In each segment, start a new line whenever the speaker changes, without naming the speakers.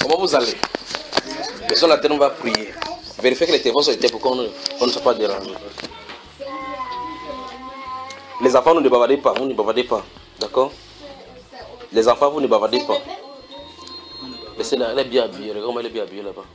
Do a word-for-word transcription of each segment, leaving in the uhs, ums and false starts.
Comment vous allez? Mais sur la terre, on va prier. Vérifiez que les téléphones sont éteints pour qu'on ne, qu'on ne soit pas dérangé. Les enfants, vous ne bavardez pas. Vous ne bavardez pas. D'accord? Les enfants, vous ne bavardez pas. Laissez-la, elle est bien habillée. Regardez comment elle est bien habillée là-bas.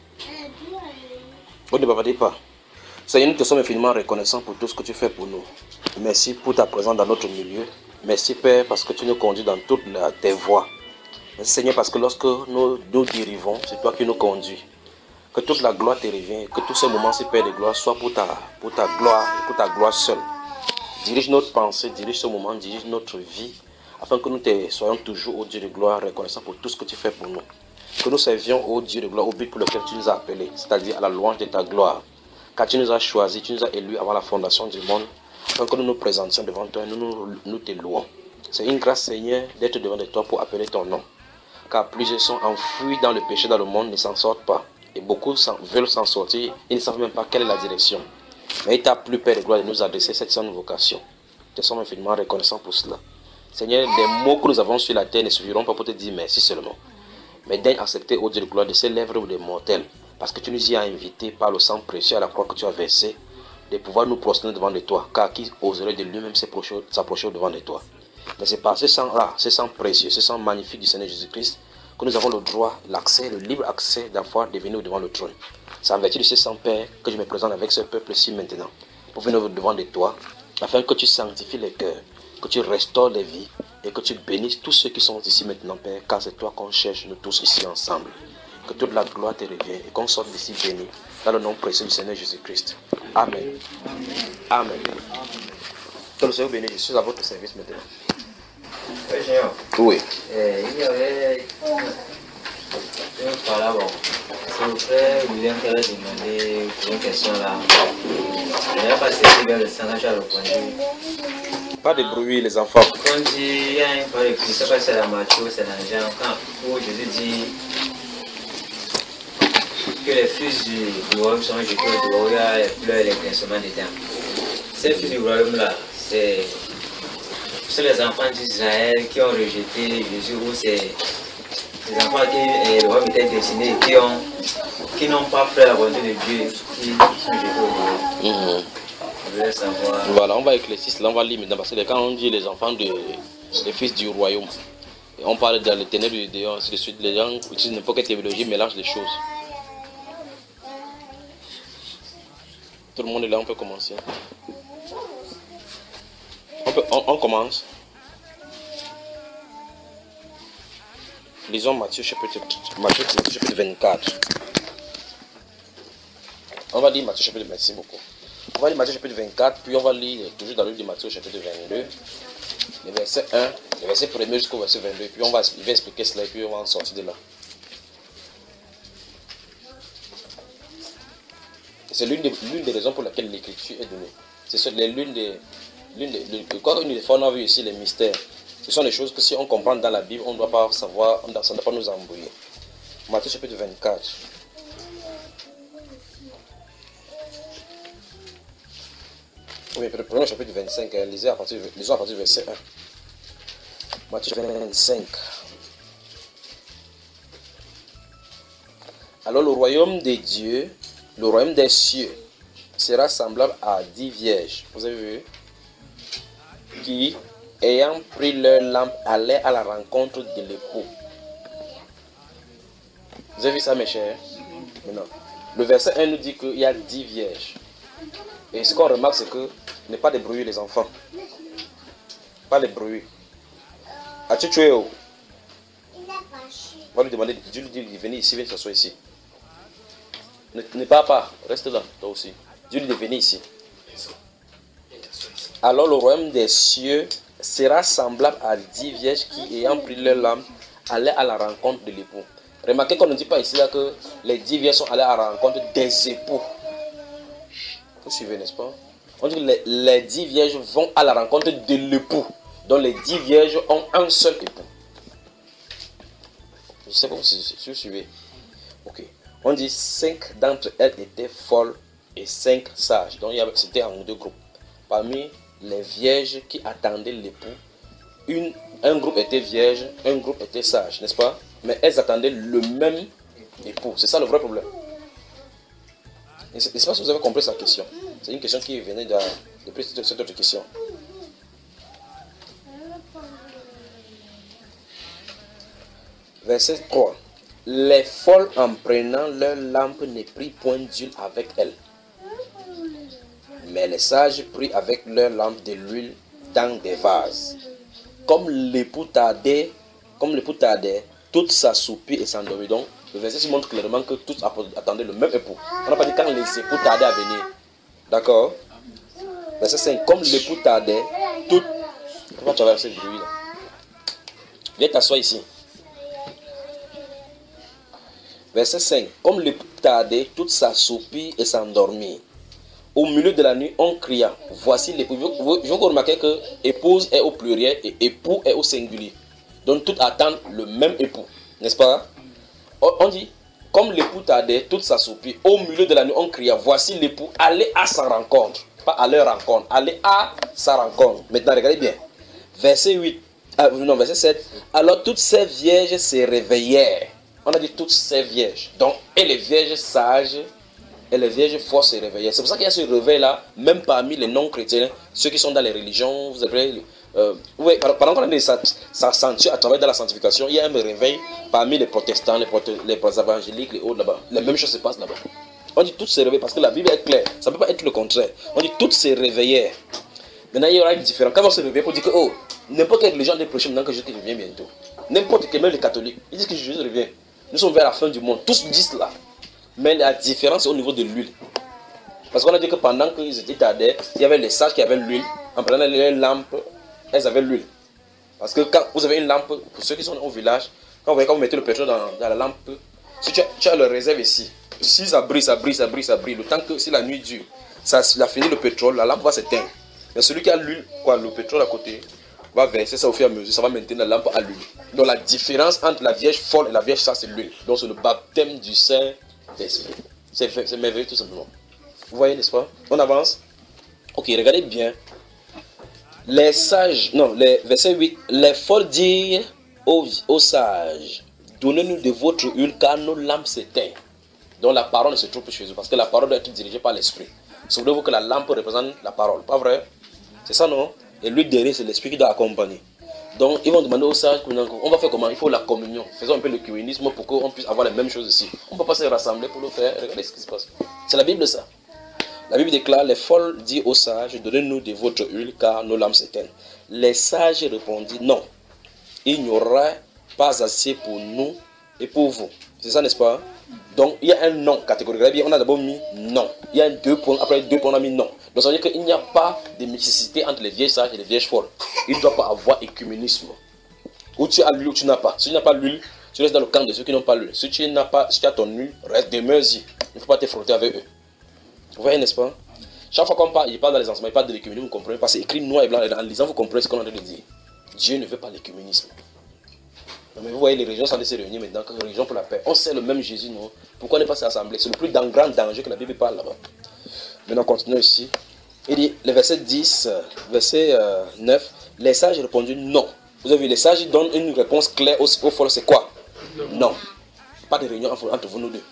Vous ne bavardez pas. Seigneur, nous te sommes infiniment reconnaissants pour tout ce que tu fais pour nous. Merci pour ta présence dans notre milieu. Merci Père parce que tu nous conduis dans toutes la, tes voies. Merci Seigneur parce que lorsque nous nous dérivons, c'est toi qui nous conduis. Que toute la gloire te revient, que tous ces moments-ci, Père de gloire, soient pour ta, pour ta gloire et pour ta gloire seule. Dirige notre pensée, dirige ce moment, dirige notre vie, afin que nous te soyons toujours, ô Dieu de gloire, reconnaissants pour tout ce que tu fais pour nous. Que nous servions, ô Dieu de gloire, au but pour lequel tu nous as appelés, c'est-à-dire à la louange de ta gloire. Car tu nous as choisis, tu nous as élus avant la fondation du monde, afin que nous nous présentions devant toi et nous, nous, nous te louons. C'est une grâce, Seigneur, d'être devant de toi pour appeler ton nom. Car plusieurs sont enfouis dans le péché dans le monde, ne s'en sortent pas. Et beaucoup veulent s'en sortir, ils ne savent même pas quelle est la direction. Mais il t'a plu, Père de gloire, de nous adresser cette sainte vocation. Nous sommes infiniment reconnaissants pour cela. Seigneur, les mots que nous avons sur la terre ne suffiront pas pour te dire merci seulement. Mais daigne accepter, ô Dieu de gloire, de ces lèvres des mortels, parce que tu nous y as invités par le sang précieux à la croix que tu as versé, de pouvoir nous prosterner devant de toi, car qui oserait de lui-même s'approcher devant de toi. Mais c'est par ce sang-là, ce sang précieux, ce sang magnifique du Seigneur Jésus-Christ, que nous avons le droit, l'accès, le libre accès d'avoir de venir devant le trône. C'est en vertu de ce sang, Père, que je me présente avec ce peuple-ci maintenant, pour venir devant de toi, afin que tu sanctifies les cœurs, que tu restaures les vies, et que tu bénisses tous ceux qui sont ici maintenant, Père, car c'est toi qu'on cherche, nous tous ici ensemble. Que toute la gloire te revienne et qu'on sorte d'ici béni, dans le nom précieux du Seigneur Jésus-Christ. Amen. Amen. Que le Seigneur bénisse, je suis à votre service maintenant.
Oui, Seigneur.
Oui.
Eh, il y avait un parlant, bon. C'est mon frère William qui avait demandé pour une question là. Il n'avait pas saisi vers le sang, j'ai répondu.
Pas de bruit, les enfants.
Quand on dit, il y a un parler, je ne sais pas si c'est la Matthieu ou c'est dans Jean, quand où Jésus dit que les fils du royaume sont jetés au dehors, il y a les pleurs et les grincements dedans. Ces fils du royaume là, c'est. Ce sont les enfants d'Israël qui ont rejeté Jésus, ou c'est les enfants qui le royaume était destiné, qui ont qui n'ont pas fait la volonté de Dieu, qui sont jetés au dehors. Mmh. Je voulais savoir.
Voilà, on va éclaircir cela, on va lire maintenant, parce que quand on dit les enfants de les fils du royaume, on parle de l'éternel du dehors, ainsi de suite, les gens utilisent n'importe quelle théologie, mélangent les choses. Tout le monde est là, on peut commencer. On, peut, on, on commence. Lisons Matthieu chapitre, Matthieu, Matthieu chapitre vingt-quatre. On va lire Matthieu chapitre, merci beaucoup. On va lire Matthieu chapitre vingt-quatre, puis on va lire toujours dans le livre de Matthieu chapitre vingt-deux, le verset un, le verset premier jusqu'au verset vingt-deux, puis on va, il va expliquer cela et puis on va en sortir de là. C'est l'une des, l'une des raisons pour lesquelles l'écriture est donnée. C'est l'une des... L'une des, quoi, une des fois, on a vu ici les mystères. Ce sont des choses que si on comprend dans la Bible, on ne doit pas savoir, on, ça ne doit pas nous embrouiller. Matthieu chapitre vingt-quatre. Oui, prenons le chapitre vingt-cinq, hein, lisez à partir, lisons à partir du verset un. Matthieu vingt-cinq. Alors le royaume des dieux, le royaume des cieux, sera semblable à dix vierges. Vous avez vu? Qui, ayant pris leur lampe, allaient à la rencontre de l'époux. Vous avez vu ça, mes chers? Maintenant, le verset un nous dit qu'il y a dix vierges. Et ce qu'on remarque, c'est que n'est pas de bruit, les enfants. Pas de bruit. As-tu tué? On va lui demander, Dieu lui dit, venez ici, viens s'asseoir ici. Ne, ne pars pas, reste là, toi aussi. Dieu lui dit, venez ici. Alors le royaume des cieux sera semblable à dix vierges qui, ayant pris leur lampe, allaient à la rencontre de l'époux. Remarquez qu'on ne dit pas ici là que les dix vierges sont allées à la rencontre des époux. Vous suivez, n'est-ce pas? On dit que les, les dix vierges vont à la rencontre de l'époux. Donc les dix vierges ont un seul époux. Je sais pas si vous suivez. Ok. On dit cinq d'entre elles étaient folles et cinq sages. Donc c'était en deux groupes. Parmi les vierges qui attendaient l'époux, une, un groupe était vierge, un groupe était sage, n'est-ce pas? Mais elles attendaient le même époux. C'est ça le vrai problème. Je ne sais pas si vous avez compris sa question. C'est une question qui venait de, depuis cette autre question. Verset trois. Les folles en prenant leur lampe ne prirent point d'huile avec elles. Mais les sages prirent avec leur lampe de l'huile dans des vases. Comme l'époux tardait, comme l'époux tardait, toutes s'assoupirent et s'endormirent. Donc, le verset montre clairement que tous attendaient le même époux. On n'a pas dit quand les époux tardaient à venir. D'accord? Verset cinq. Comme l'époux tardait, toutes... Pourquoi tu as versé le bruit là? Viens t'asseoir ici. Verset cinq. Comme l'époux tardait, toutes s'assoupirent et s'endormirent. Au milieu de la nuit, on cria. Voici l'époux. Je veux remarquer que épouse est au pluriel et époux est au singulier. Donc toutes attendent le même époux. N'est-ce pas? On dit, comme l'époux tardait, toutes s'assoupirent. Au milieu de la nuit, on cria. Voici l'époux. Allez à sa rencontre. Pas à leur rencontre. Allez à sa rencontre. Maintenant, regardez bien. Verset huit. Ah, non, verset sept. Alors toutes ces vierges se réveillèrent. On a dit toutes ces vierges. Donc, et les vierges sages et les vierges fortes se réveillaient. C'est pour ça qu'il y a ce réveil-là, même parmi les non-chrétiens, ceux qui sont dans les religions, vous avez... Euh, oui, pendant qu'on a ça, ça sentit à travers de la sanctification, il y a un réveil parmi les protestants, les, prote les évangéliques, les autres là-bas. La même chose se passe là-bas. On dit toutes se réveillent parce que la Bible est claire. Ça ne peut pas être le contraire. On dit toutes se réveillèrent. Maintenant, il y aura une différence. Quand on se réveille pour dire que, oh, n'importe quelle religion est prêchée maintenant que Jésus revient bientôt. N'importe quel, même les catholiques, ils disent que Jésus revient. Nous sommes vers la fin du monde. Tous disent cela. Mais la différence est au niveau de l'huile. Parce qu'on a dit que pendant qu'ils étaient tardés, il y avait les sages qui avaient l'huile. En prenant les lampes, elles avaient l'huile. Parce que quand vous avez une lampe, pour ceux qui sont au village, quand vous voyez quand vous mettez le pétrole dans, dans la lampe, si tu as, tu as le réserve ici, si ça brille, ça brille, ça brille, ça brille, le temps que si la nuit dure, ça a fini le pétrole, la lampe va s'éteindre. Mais celui qui a l'huile, quoi, le pétrole à côté, va verser ça au fur et à mesure, ça va maintenir la lampe à l'huile. Donc la différence entre la vierge folle et la vierge sage, c'est l'huile. Donc c'est le baptême du Saint-Esprit. C'est merveilleux tout simplement. Vous voyez, n'est-ce pas? On avance. Ok, regardez bien. Les sages, non, les, verset huit. Les folles dirent aux, aux sages, donnez-nous de votre huile car nos lampes s'éteignent. Donc la parole ne se trouve plus chez eux parce que la parole doit être dirigée par l'esprit. Souvenez-vous que la lampe représente la parole, pas vrai? C'est ça, non? Et lui derrière, c'est l'esprit qui doit accompagner. Donc ils vont demander aux sages, on va faire comment? Il faut la communion. Faisons un peu le communisme pour qu'on puisse avoir les mêmes choses ici. On ne peut pas se rassembler pour le faire. Regardez ce qui se passe. C'est la Bible ça. La Bible déclare, les folles disent aux sages, donnez-nous de votre huile car nos lampes s'éteignent. Les sages répondirent, non, il n'y aura pas assez pour nous et pour vous. C'est ça, n'est-ce pas? Donc, il y a un non catégorique. On a d'abord mis non. Il y a deux points, après deux points, on a mis non. Donc, ça veut dire qu'il n'y a pas de mixité entre les vieilles sages et les vieilles folles. Il ne doit pas avoir écuménisme. Ou tu as l'huile ou tu n'as pas. Si tu n'as pas l'huile, tu restes dans le camp de ceux qui n'ont pas l'huile. Si tu n'as pas, si tu as ton huile, reste demeure-y. Il ne faut pas te frotter avec eux. Vous voyez, n'est-ce pas? Chaque fois qu'on parle, il parle dans les enseignements, il parle de l'écuménisme, vous comprenez pas. C'est écrit noir et blanc. En lisant, vous comprenez ce qu'on est en train de dire. Dieu ne veut pas l'écuménisme. Mais vous voyez, les régions sont se réunir maintenant, les régions pour la paix. On sait le même Jésus, non? Pourquoi ne pas s'assembler? C'est le plus grand danger que la Bible parle là-bas. Maintenant, continuons ici. Il dit, le verset dix, verset euh, neuf, les sages répondirent non. Vous avez vu, les sages donnent une réponse claire aux, aux folles, c'est quoi? Non. Pas de réunion entre vous, nous deux.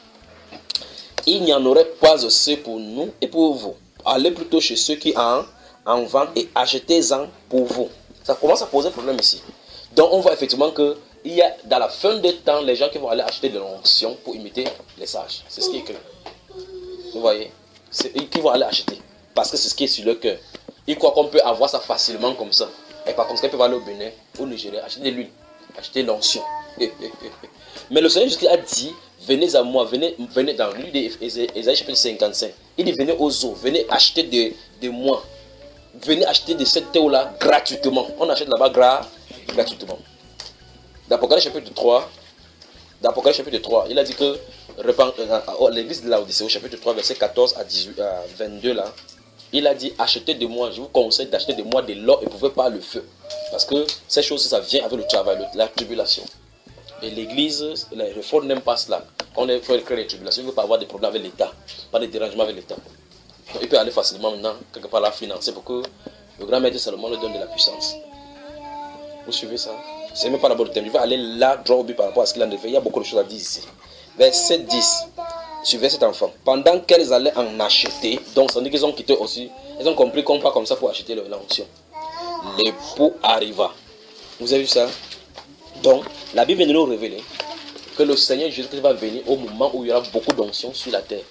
Il n'y en aurait pas assez pour nous et pour vous. Allez plutôt chez ceux qui en, en vendent et achetez-en pour vous. Ça commence à poser problème ici. Donc on voit effectivement que il y a dans la fin des temps les gens qui vont aller acheter de l'onction pour imiter les sages. C'est ce qui est écrit. Vous voyez? C'est eux qui vont aller acheter. Parce que c'est ce qui est sur le cœur. Ils croient qu'on peut avoir ça facilement comme ça. Et par contre, ils peuvent aller au Bénin, au Nigeria, acheter de l'huile, acheter l'onction. Mais le Seigneur Jésus a dit, venez à moi, venez, venez dans l'huile d'Ésaïe chapitre cinquante-cinq. Il dit, venez aux eaux, venez acheter de, de moi. Venez acheter de cette eau-là gratuitement. On achète là-bas gra, gratuitement. D'Apocalypse chapitre trois, d'Apocalypse chapitre trois, il a dit que l'église de Laodicée au chapitre trois, verset quatorze à, dix-huit, à vingt-deux là, il a dit, achetez de moi, je vous conseille d'acheter de moi de l'or et pouvez pas le feu. Parce que ces choses, ça vient avec le travail, la tribulation. Et l'église, les réformes n'aiment pas cela. Quand on fait créer les tribulations, il ne veut pas avoir des problèmes avec l'État, pas de dérangement avec l'État. Donc il peut aller facilement maintenant, quelque part, la financer pour que le grand maître Salomon lui donne de la puissance. Vous suivez ça? C'est même pas d'abord le thème. Il va aller là, droit au but par rapport à ce qu'il a fait. Il y a beaucoup de choses à dire ici. verset dix. Suivez cet enfant. Pendant qu'elles allaient en acheter, donc ça veut dire qu'ils ont quitté aussi, ils ont compris qu'on pas comme ça pour acheter l'onction. L'époux arriva. Vous avez vu ça? Donc, la Bible vient de nous révéler que le Seigneur Jésus-Christ va venir au moment où il y aura beaucoup d'onction sur la terre.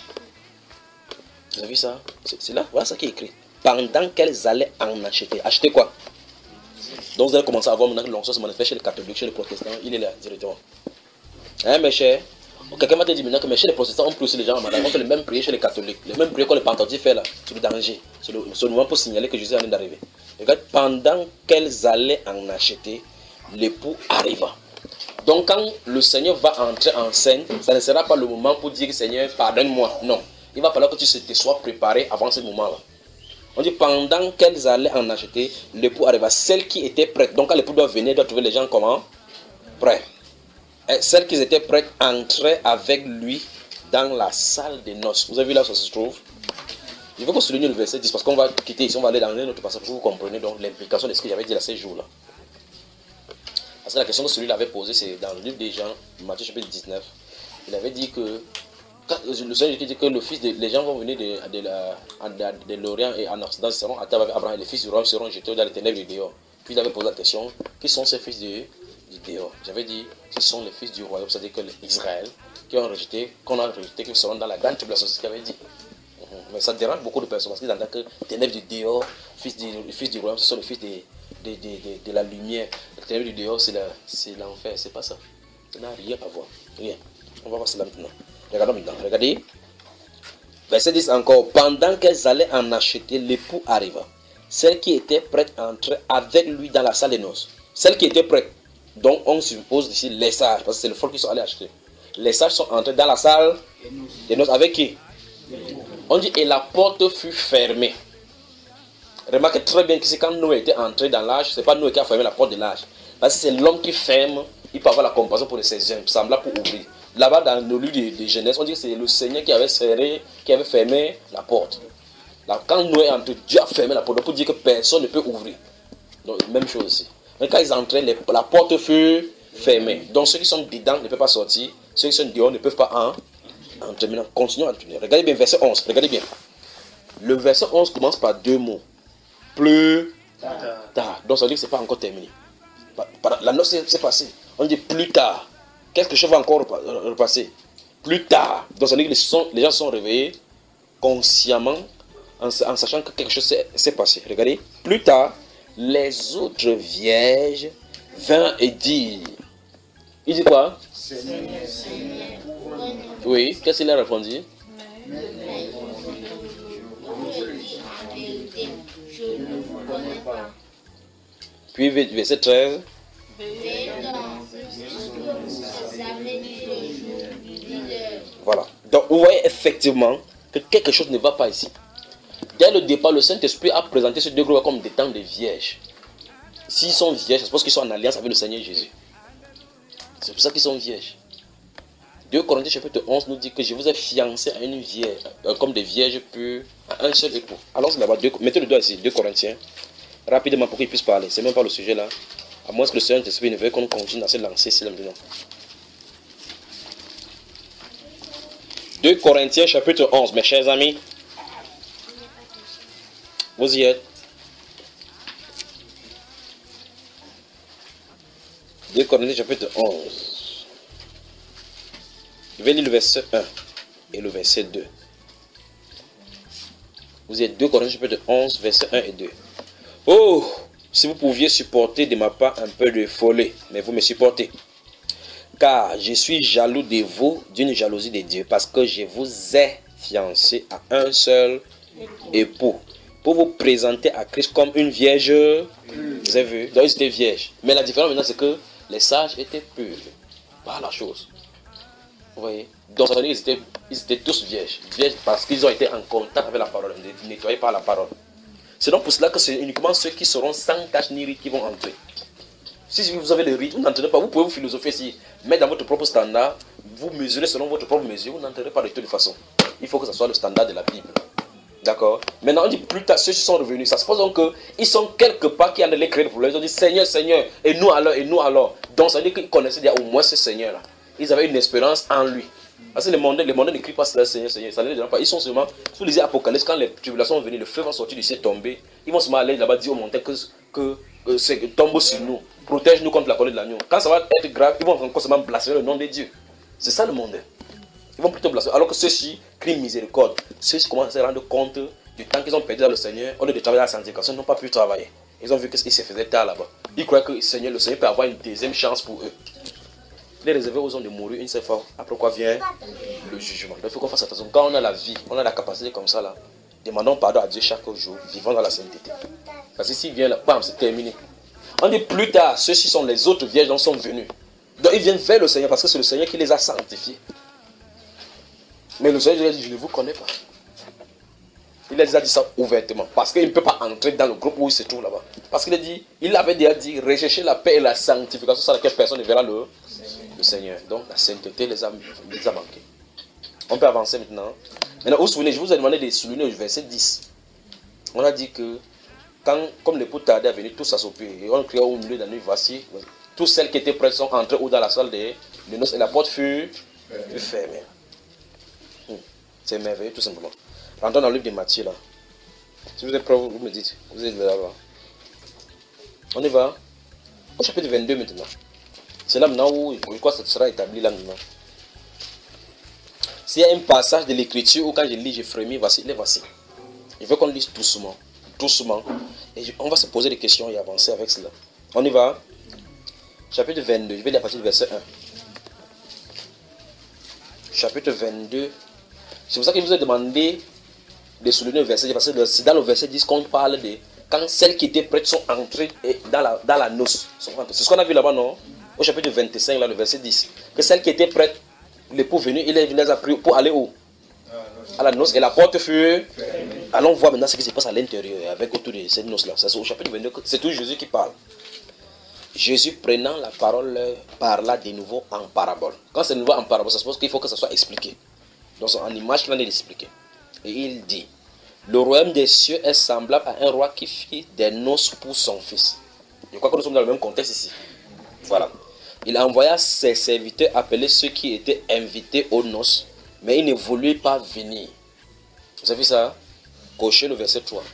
Vous avez vu ça? C'est là, voilà ça qui est écrit. Pendant qu'elles allaient en acheter. Acheter quoi? Donc vous allez commencer à voir maintenant que l'onction se manifeste chez les catholiques, chez les protestants. Il est là directement. Hein, mes chers? Quelqu'un m'a dit maintenant que mais chez les protestants, on peut aussi les gens en madame. On fait le même prière chez les catholiques. Le même prière que les pentateurs font là. C'est le danger. C'est le, le moment pour signaler que Jésus est en train d'arriver. Regarde, pendant qu'elles allaient en acheter, l'époux arriva. Donc quand le Seigneur va entrer en scène, ça ne sera pas le moment pour dire Seigneur, pardonne-moi. Non. Il va falloir que tu te sois préparé avant ce moment-là. On dit pendant qu'elles allaient en acheter, l'époux arriva. Celle qui était prête. Donc quand l'époux doit venir, doit trouver les gens comment? Prêts. Et celles qui étaient prêtes entraient avec lui dans la salle des noces. Vous avez vu là où ça se trouve? Je veux qu'on souligne le verset dix parce qu'on va quitter ici, on va aller dans un autre passage pour que vous compreniez donc l'implication de ce que j'avais dit là ces jours-là. Parce que la question que celui-là avait posée, c'est dans le livre des gens, Matthieu chapitre dix-neuf. Il avait dit que quand le Seigneur dit que le fils de, les gens vont venir de, de, de, de l'Orient et en Occident, ils seront à table avec Abraham et les fils du roi seront jetés dans les ténèbres du dehors. Puis il avait posé la question, qui sont ces fils de, du dehors? J'avais dit, ce sont les fils du royaume, c'est-à-dire que Israël, qui ont rejeté, qu'on a rejeté, qui seront dans la grande tribulation, c'est ce qu'il avait dit. Mais ça dérange beaucoup de personnes parce qu'ils entendent que ténèbres du dehors, fils du, fils du royaume, ce sont les fils de, de, de, de, de la lumière. Les ténèbres du dehors, c'est l'enfer, c'est pas ça. Ça n'a rien à voir. Rien. On va voir cela maintenant. Regardons maintenant. Regardez. Verset dix encore. Pendant qu'elles allaient en acheter, l'époux arriva. Celle qui était prête entrait avec lui dans la salle des noces. Celle qui était prête. Donc on suppose ici les sages, parce que c'est le folk qui sont allés acheter. Les sages sont entrés dans la salle des noces avec qui? On dit et la porte fut fermée. Remarquez très bien que c'est quand Noé était entré dans l'âge, c'est pas Noé qui a fermé la porte de l'âge. Parce que c'est l'homme qui ferme, il peut avoir la compassion pour ses semblables pour ouvrir. Là-bas dans le livre de, de Genèse, on dit que c'est le Seigneur qui avait serré, qui avait fermé la porte. Là, quand Noé est entré, Dieu a fermé la porte pour dire que personne ne peut ouvrir. Donc même chose ici. Mais quand ils entraient, les, la porte fut fermée. Donc ceux qui sont dedans ne peuvent pas sortir, ceux qui sont dehors ne peuvent pas en. Entrer. Maintenant, continuons à entrer. Regardez bien verset onze. Regardez bien. Le verset onze commence par deux mots. Plus tard. tard. Donc ça veut dire que ce n'est pas encore terminé. La noce s'est passée. On dit plus tard. Quelque chose va encore repasser. Plus tard. Donc ça veut dire que les, sont, les gens sont réveillés consciemment en, en sachant que quelque chose s'est passé. Regardez. Plus tard, les autres vierges vinrent et dirent. Il dit quoi? Seigneur, Seigneur. Oui, qu'est-ce qu'il a répondu? Puis verset treize. Voilà. Donc vous voyez effectivement que quelque chose ne va pas ici. Dès le départ, le Saint-Esprit a présenté ces deux groupes comme des temps de vierges. S'ils sont vierges, c'est parce qu'ils sont en alliance avec le Seigneur Jésus. C'est pour ça qu'ils sont vierges. deux Corinthiens chapitre onze nous dit que je vous ai fiancé à une vierge, euh, comme des vierges pures, à un seul époux. Alors là-bas, mettez le doigt ici, deux Corinthiens, rapidement pour qu'ils puissent parler. C'est même pas le sujet là. À moins que le Saint-Esprit ne veuille qu'on continue à se lancer ici maintenant. deux Corinthiens chapitre onze, mes chers amis. Vous y êtes. deux Corinthiens chapitre onze. Je vais lire le verset un et le verset deux. Vous êtes deux Corinthiens chapitre onze, verset un et deux. Oh, si vous pouviez supporter de ma part un peu de folie, mais vous me supportez. Car je suis jaloux de vous d'une jalousie de Dieu, parce que je vous ai fiancé à un seul époux, pour vous présenter à Christ comme une vierge. Vous avez vu? Donc ils étaient vierges. Mais la différence maintenant, c'est que les sages étaient purs par la chose. Vous voyez? Donc ça veut dire qu'ils étaient, ils étaient tous vierges. Vierges parce qu'ils ont été en contact avec la parole, nettoyés par la parole. C'est donc pour cela que c'est uniquement ceux qui seront sans tache ni rite qui vont entrer. Si vous avez le rite, vous n'entrez pas, vous pouvez vous philosopher ici, mais dans votre propre standard, vous mesurez selon votre propre mesure, vous n'entrez pas de toute façon. Il faut que ce soit le standard de la Bible. D'accord? Maintenant, on dit plus tard, ceux qui sont revenus, ça se pose donc qu'ils sont quelque part qui allaient les créer pour eux. Ils ont dit Seigneur, Seigneur, et nous alors, et nous alors. Donc ça veut dire qu'ils connaissaient déjà au moins ce Seigneur-là. ils avaient une espérance en lui. Parce que les mondains, les mondains ne crient pas cela, Seigneur, Seigneur, ça ne les dérange pas. Ils sont seulement, si vous lisez Apocalypse, quand les tribulations vont venir, le feu va sortir du ciel tomber, ils vont seulement aller là-bas dire aux montagnes que, que, que c'est tombe sur nous, protège-nous contre la colère de l'agneau. Quand ça va être grave, ils vont encore seulement blasphémer le nom de Dieu. C'est ça le mondain. Ils vont plutôt blasphémer. Alors que ceux-ci crient miséricorde. Ceux-ci commencent à se rendre compte du temps qu'ils ont perdu dans le Seigneur, au lieu de travailler à la sanctification, ils n'ont pas pu travailler. Ils ont vu qu'ils se faisaient tard là-bas. Ils croient que le Seigneur, le Seigneur peut avoir une deuxième chance pour eux. Il est réservé aux hommes de mourir une seule fois. Après quoi vient le jugement. Donc il faut qu'on fasse attention. Quand on a la vie, on a la capacité comme ça là, demandons pardon à Dieu chaque jour, vivons dans la sainteté. Parce que s'il vient là, bam, c'est terminé. On dit plus tard, ceux-ci sont les autres vierges dont sont venus. Donc ils viennent vers le Seigneur parce que c'est le Seigneur qui les a sanctifiés. Mais le Seigneur dit, je ne vous connais pas. Il a déjà dit ça ouvertement. Parce qu'il ne peut pas entrer dans le groupe où il se trouve là-bas. Parce qu'il a dit, il avait déjà dit, rechercher la paix et la sanctification sans laquelle personne ne verra le, le Seigneur. Donc la sainteté les a, les a manqués. On peut avancer maintenant. Maintenant, vous vous souvenez, je vous ai demandé de souligner le verset dix. On a dit que, quand, comme l'époux tardait à venir, tous s'assoupirent. Et on criait au milieu de la nuit, voici, toutes celles qui étaient prêtes sont entrées ou dans la salle de, de noces et la porte fut, fut fermée. Hum, C'est merveilleux, tout simplement. Rentrons dans le livre de Matthieu là. Si vous êtes prêts, vous me dites. Vous êtes là-bas. On y va. Au chapitre vingt-deux maintenant. C'est là maintenant où je crois que ça sera établi là maintenant. S'il y a un passage de l'écriture où quand je lis, je frémis, voici, les voici. Je veux qu'on lise doucement. Doucement. Et je, on va se poser des questions et avancer avec cela. On y va. Chapitre vingt-deux. Je vais lire à partir du verset un. Chapitre vingt-deux. C'est pour ça que je vous ai demandé de souligner le verset, parce que c'est dans le verset dix qu'on parle de quand celles qui étaient prêtes sont entrées dans la, dans la noce. C'est ce qu'on a vu là-bas, non? Au chapitre vingt-cinq, là, le verset dix. Que celles qui étaient prêtes, l'époux venu, il les a pris pour aller où? À la noce. Et la porte fut. Allons voir maintenant ce qui se passe à l'intérieur, avec autour de cette noce-là. C'est au chapitre vingt-deux, c'est toujours Jésus qui parle. Jésus prenant la parole parla de nouveau en parabole. Quand c'est de nouveau en parabole, ça suppose qu'il faut que ça soit expliqué. Donc c'est en image qu'il en est expliqué. Et il dit, le royaume des cieux est semblable à un roi qui fit des noces pour son fils. Je crois que nous sommes dans le même contexte ici. Voilà. Il envoya ses serviteurs appeler ceux qui étaient invités aux noces, mais ils ne voulaient pas venir. Vous avez vu ça? Cochez le verset trois.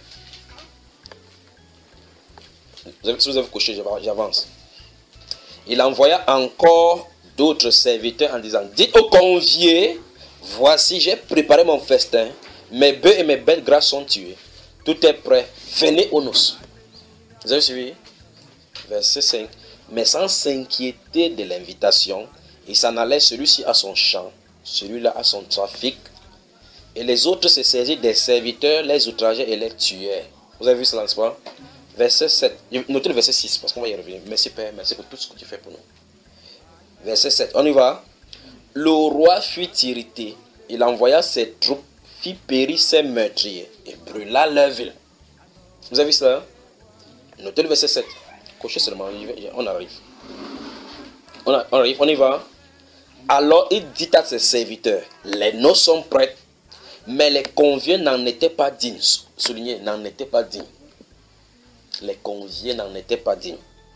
Vous avez, si vous avez coché, j'avance. Il envoya encore d'autres serviteurs en disant, dites aux conviés, voici j'ai préparé mon festin, mes bœufs et mes belles grasses sont tués. Tout est prêt, venez aux noces. Vous avez suivi? Verset cinq. Mais sans s'inquiéter de l'invitation, il s'en allait celui-ci à son champ, celui-là à son trafic, et les autres se saisirent des serviteurs, les outrageaient et les tuaient. Vous avez vu cela, n'est-ce pas? Verset sept. Notez le verset six, parce qu'on va y revenir. Merci Père, merci pour tout ce que tu fais pour nous. Verset sept, on y va. Le roi fut irrité. Il envoya ses troupes, fit périr ses meurtriers et brûla leur ville. Vous avez vu cela? Notez le verset sept. Cochez seulement, on arrive. On arrive, on y va. Alors il dit à ses serviteurs, les noces sont prêtes, mais les conviés n'en étaient pas dignes. Soulignez, n'en étaient pas dignes. Les conviés n'en étaient pas dignes.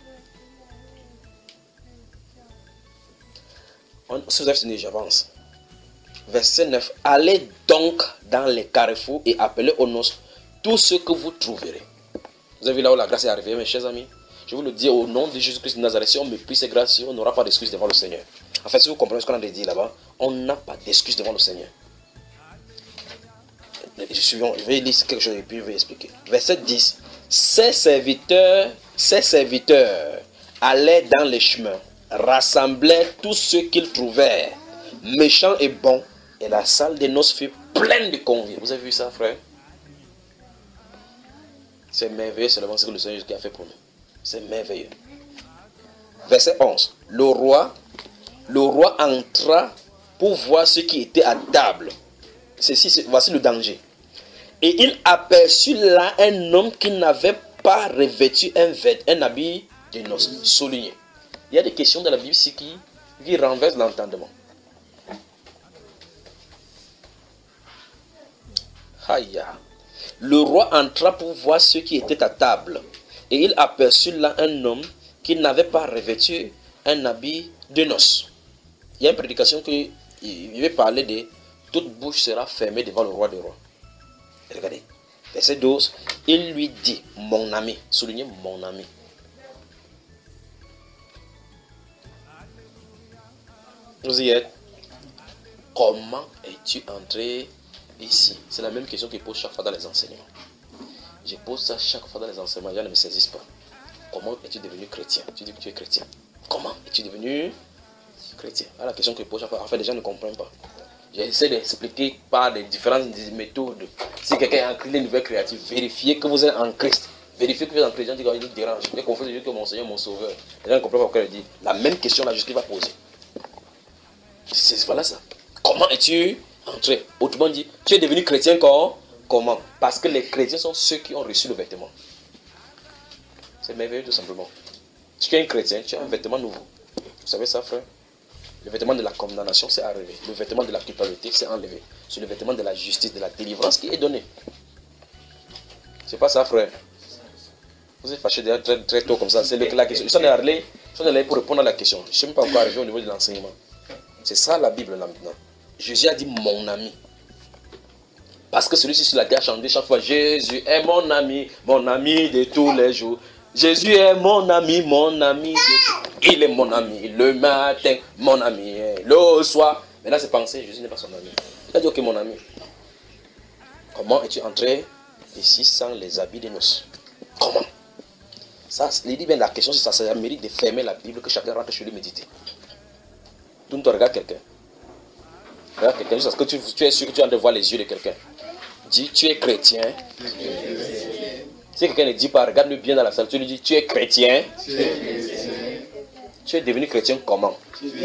On, si vous avez fini, j'avance. Verset neuf. Allez donc dans les carrefours et appelez aux noces tout ce que vous trouverez. Vous avez vu là où la grâce est arrivée, mes chers amis. Je vous le dis au nom de Jésus-Christ de Nazareth. Si on méprise ces grâces, on n'aura pas d'excuse devant le Seigneur. En fait, si vous comprenez ce qu'on a dit là-bas, on n'a pas d'excuse devant le Seigneur. Je vais lire quelque chose et puis je vais expliquer. Verset dix. Ces serviteurs, ces serviteurs allaient dans les chemins, rassemblaient tous ceux qu'ils trouvèrent, méchants et bons, et la salle des noces fut pleine de conviés. Vous avez vu ça, frère? C'est merveilleux seulement ce que le Seigneur a fait pour nous. C'est merveilleux. Verset onze. Le roi, le roi entra pour voir ce qui était à table. Ceci, voici le danger. Et il aperçut là un homme qui n'avait pas revêtu un vêtement, un habit de noces. Souligné. Il y a des questions dans la Bible ici qui, qui renversent l'entendement. Aïe. Le roi entra pour voir ceux qui étaient à table. Et il aperçut là un homme qui n'avait pas revêtu un habit de noces. Il y a une prédication qui il veut parler de toute bouche sera fermée devant le roi des rois. Regardez. Verset douze. Il lui dit, mon ami. Soulignez mon ami. Vous y êtes. Comment es-tu entré ici? C'est la même question qu'il pose chaque fois dans les enseignements. Je pose ça chaque fois dans les enseignements. Les gens ne me saisissent pas. Comment es-tu devenu chrétien? Tu dis que tu es chrétien. Comment es-tu devenu chrétien? Ah, la question que je pose chaque fois. En fait, les gens ne comprennent pas. J'essaie d'expliquer par des différentes méthodes. Si quelqu'un est en Christ, une nouvelle créative, vérifiez que vous êtes en Christ. Vérifiez que vous êtes en Christ. Les gens disent qu'il dérange. Il confie Dieu que mon Seigneur, mon Sauveur. Les gens ne comprennent pas pourquoi il dit. La même question, là, juste qu'il va poser. C'est voilà ça. Comment es-tu entré? Autrement dit, tu es devenu chrétien quand? Comment? Parce que les chrétiens sont ceux qui ont reçu le vêtement. C'est merveilleux tout simplement. Si tu es un chrétien, tu as un vêtement nouveau. Vous savez ça, frère? Le vêtement de la condamnation s'est enlevé. Le vêtement de la culpabilité s'est enlevé. C'est le vêtement de la justice, de la délivrance qui est donné. C'est pas ça, frère. Vous êtes fâché déjà très, très tôt comme ça. C'est la question. Ils sont allés pour répondre à la question. Je ne sais même pas encore arrivé au niveau de l'enseignement. C'est ça la Bible là maintenant. Jésus a dit mon ami. Parce que celui-ci sur la terre a chanté chaque fois, Jésus est mon ami, mon ami de tous les jours. Jésus est mon ami, mon ami. De... Il est mon ami le matin, mon ami le soir. Mais là c'est pensé, Jésus n'est pas son ami. Il a dit ok mon ami. Comment es-tu entré ici sans les habits de noces? Comment? Ça, il dit bien la question, c'est ça, ça mérite de fermer la Bible, que chacun rentre chez lui méditer. Tout le monde regarde quelqu'un. Regarde quelqu'un, juste parce que tu, tu es sûr que tu es en train de voir les yeux de quelqu'un. Dis, tu es chrétien. Si quelqu'un ne dit pas, regarde-le bien dans la salle, tu lui dis, tu es chrétien. Tu es, chrétien. Tu es devenu chrétien comment?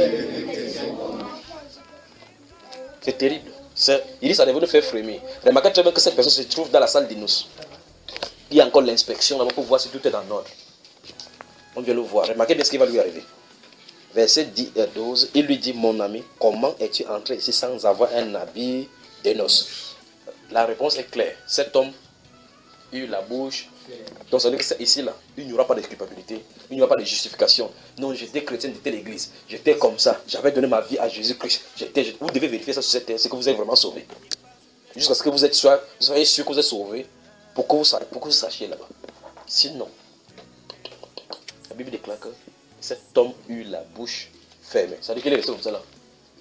C'est terrible. Il dit, ça devait nous faire frémir. Remarquez très bien que cette personne se trouve dans la salle d'Inus. Il y a encore l'inspection là pour voir si tout est en ordre. On vient le voir. Remarquez bien ce qui va lui arriver. Verset dix et douze, il lui dit, mon ami, comment es-tu entré ici sans avoir un habit de noces? La réponse est claire. Cet homme eut la bouche. Donc ça veut dire que ici là, il n'y aura pas de culpabilité, il n'y aura pas de justification. Non, j'étais chrétien, j'étais l'église, j'étais comme ça, j'avais donné ma vie à Jésus-Christ. Vous devez vérifier ça sur cette terre, c'est que vous êtes vraiment sauvé. Jusqu'à ce que vous êtes sûr, vous soyez sûr que vous êtes sauvé, pour que vous, pour que vous sachiez là-bas. Sinon, la Bible déclare que cet homme eut la bouche fermée. Ça veut dire qu'il est resté comme ça là.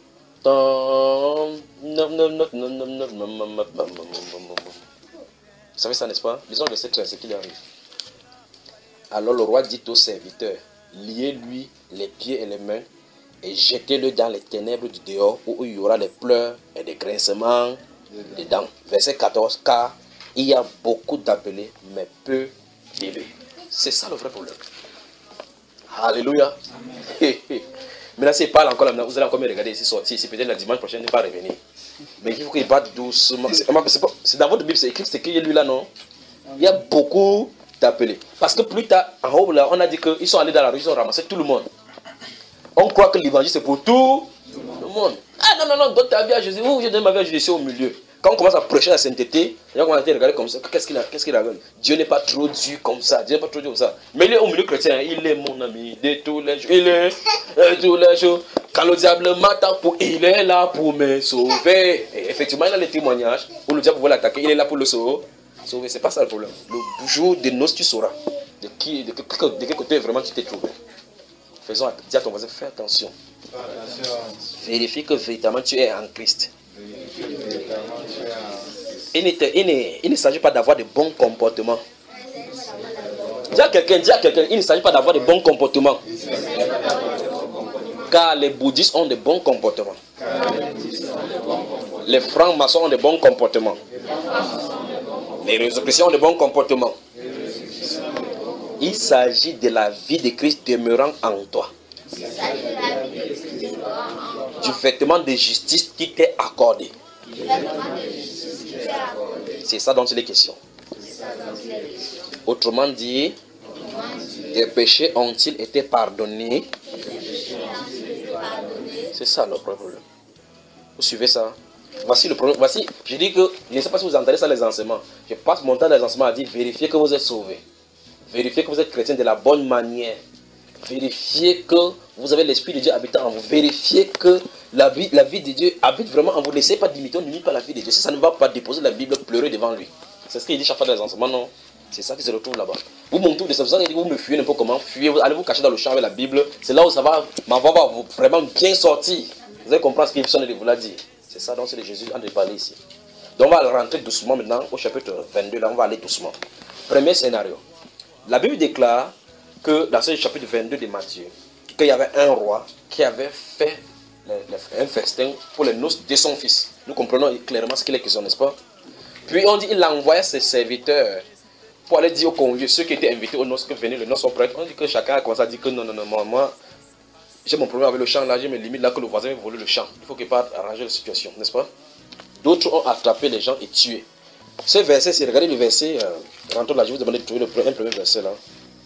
Vous savez ça, n'est-ce pas? Lisons le verset treize, ce qu'il arrive. Alors le roi dit au serviteur, liez-lui les pieds et les mains et jetez-le dans les ténèbres du dehors où il y aura des pleurs et des grincements dedans. Verset quatorze, car il y a beaucoup d'appelés, mais peu d'élus. C'est ça le vrai problème. Alléluia. Maintenant, s'il parle encore, vous allez encore me regarder ici sortir. Si peut-être la dimanche prochaine, il ne va pas revenir. Mais il faut qu'il parte doucement. C'est dans votre Bible, c'est écrit, c'est écrit lui là, non? Il y a beaucoup d'appelés. Parce que plus tard, en haut là, on a dit qu'ils sont allés dans la rue, ils ont ramassé tout le monde. On croit que l'évangile c'est pour tout le monde. Ah non, non, non, donne ta vie à Jésus. Vous, je donne ma vie à Jésus, c'est au milieu. Quand on commence à prêcher la sainteté, les gens commencent à regarder comme ça. Qu'est-ce qu'il a, qu'est-ce qu'il a? Dieu n'est pas trop dur comme ça. Dieu n'est pas trop dur comme ça. Mais il est au milieu chrétien. Il est mon ami de tous les jours. Il est de tous les jours. Quand le diable m'attaque, il est là pour me sauver. Et effectivement, il a les témoignages où le diable veut l'attaquer. Il est là pour le sauver. Sauver, c'est pas ça le problème. Le jour de noces, tu sauras de, qui, de, de, de quel côté vraiment tu t'es trouvé. Faisons, dis à ton voisin, fais attention. attention. Vérifie que véritablement tu es en Christ. Il ne, il ne, ne s'agit pas d'avoir de bons comportements. Dis à quelqu'un, dis à quelqu'un, il ne s'agit pas d'avoir de bons comportements. Car les bouddhistes ont de bons comportements. Les francs-maçons ont de bons comportements. Les résurrections ont de bons comportements. Il s'agit de la vie de Christ demeurant en toi. Du vêtement de justice qui t'est accordé. C'est ça dont il est question. Autrement dit, tes péchés ont-ils été pardonnés? C'est ça le problème. Vous suivez ça? Voici le problème. Voici, je dis que, je ne sais pas si vous entendez ça les enseignements. Je passe mon temps dans les enseignements à dire, vérifiez que vous êtes sauvés. Vérifiez que vous êtes chrétien de la bonne manière. Vérifiez que vous avez l'Esprit de Dieu habitant en vous. Vérifiez que la vie, la vie de Dieu habite vraiment en vous. N'essayez pas d'imiter, on n'imite pas la vie de Dieu. Si ça ne va pas, déposer la Bible, pleurer devant lui. C'est ce qu'il dit chaque fois dans les enseignements, non? C'est ça qui se retrouve là-bas. Vous montez de ça, vous me fuyez un peu comment fuir, vous allez vous cacher dans le champ avec la Bible. C'est là où ça va, ma voix va vous vraiment bien sortir. Vous allez comprendre ce qu'il sonne de vous l'a dit. C'est ça, donc c'est de Jésus en train de parler ici. Donc on va rentrer doucement maintenant au chapitre vingt-deux, là on va aller doucement. Premier scénario. La Bible déclare que dans ce chapitre vingt-deux de Matthieu, qu'il y avait un roi qui avait fait un festin pour les noces de son fils. Nous comprenons clairement ce qu'il est question, n'est-ce pas? Puis on dit qu'il envoyait ses serviteurs pour aller dire aux conviés, ceux qui étaient invités aux noces, que venez, les noces sont prêtes. On dit que chacun a commencé à dire que non, non, non, moi, moi j'ai mon problème avec le champ, là, j'ai mes limites là, que le voisin veut voler le champ. Il faut qu'il parte arranger la situation, n'est-ce pas? D'autres ont attrapé les gens et tué. Ce verset, c'est, regardez le verset, euh, rentrons là, je vais vous demander de trouver le, un premier verset là.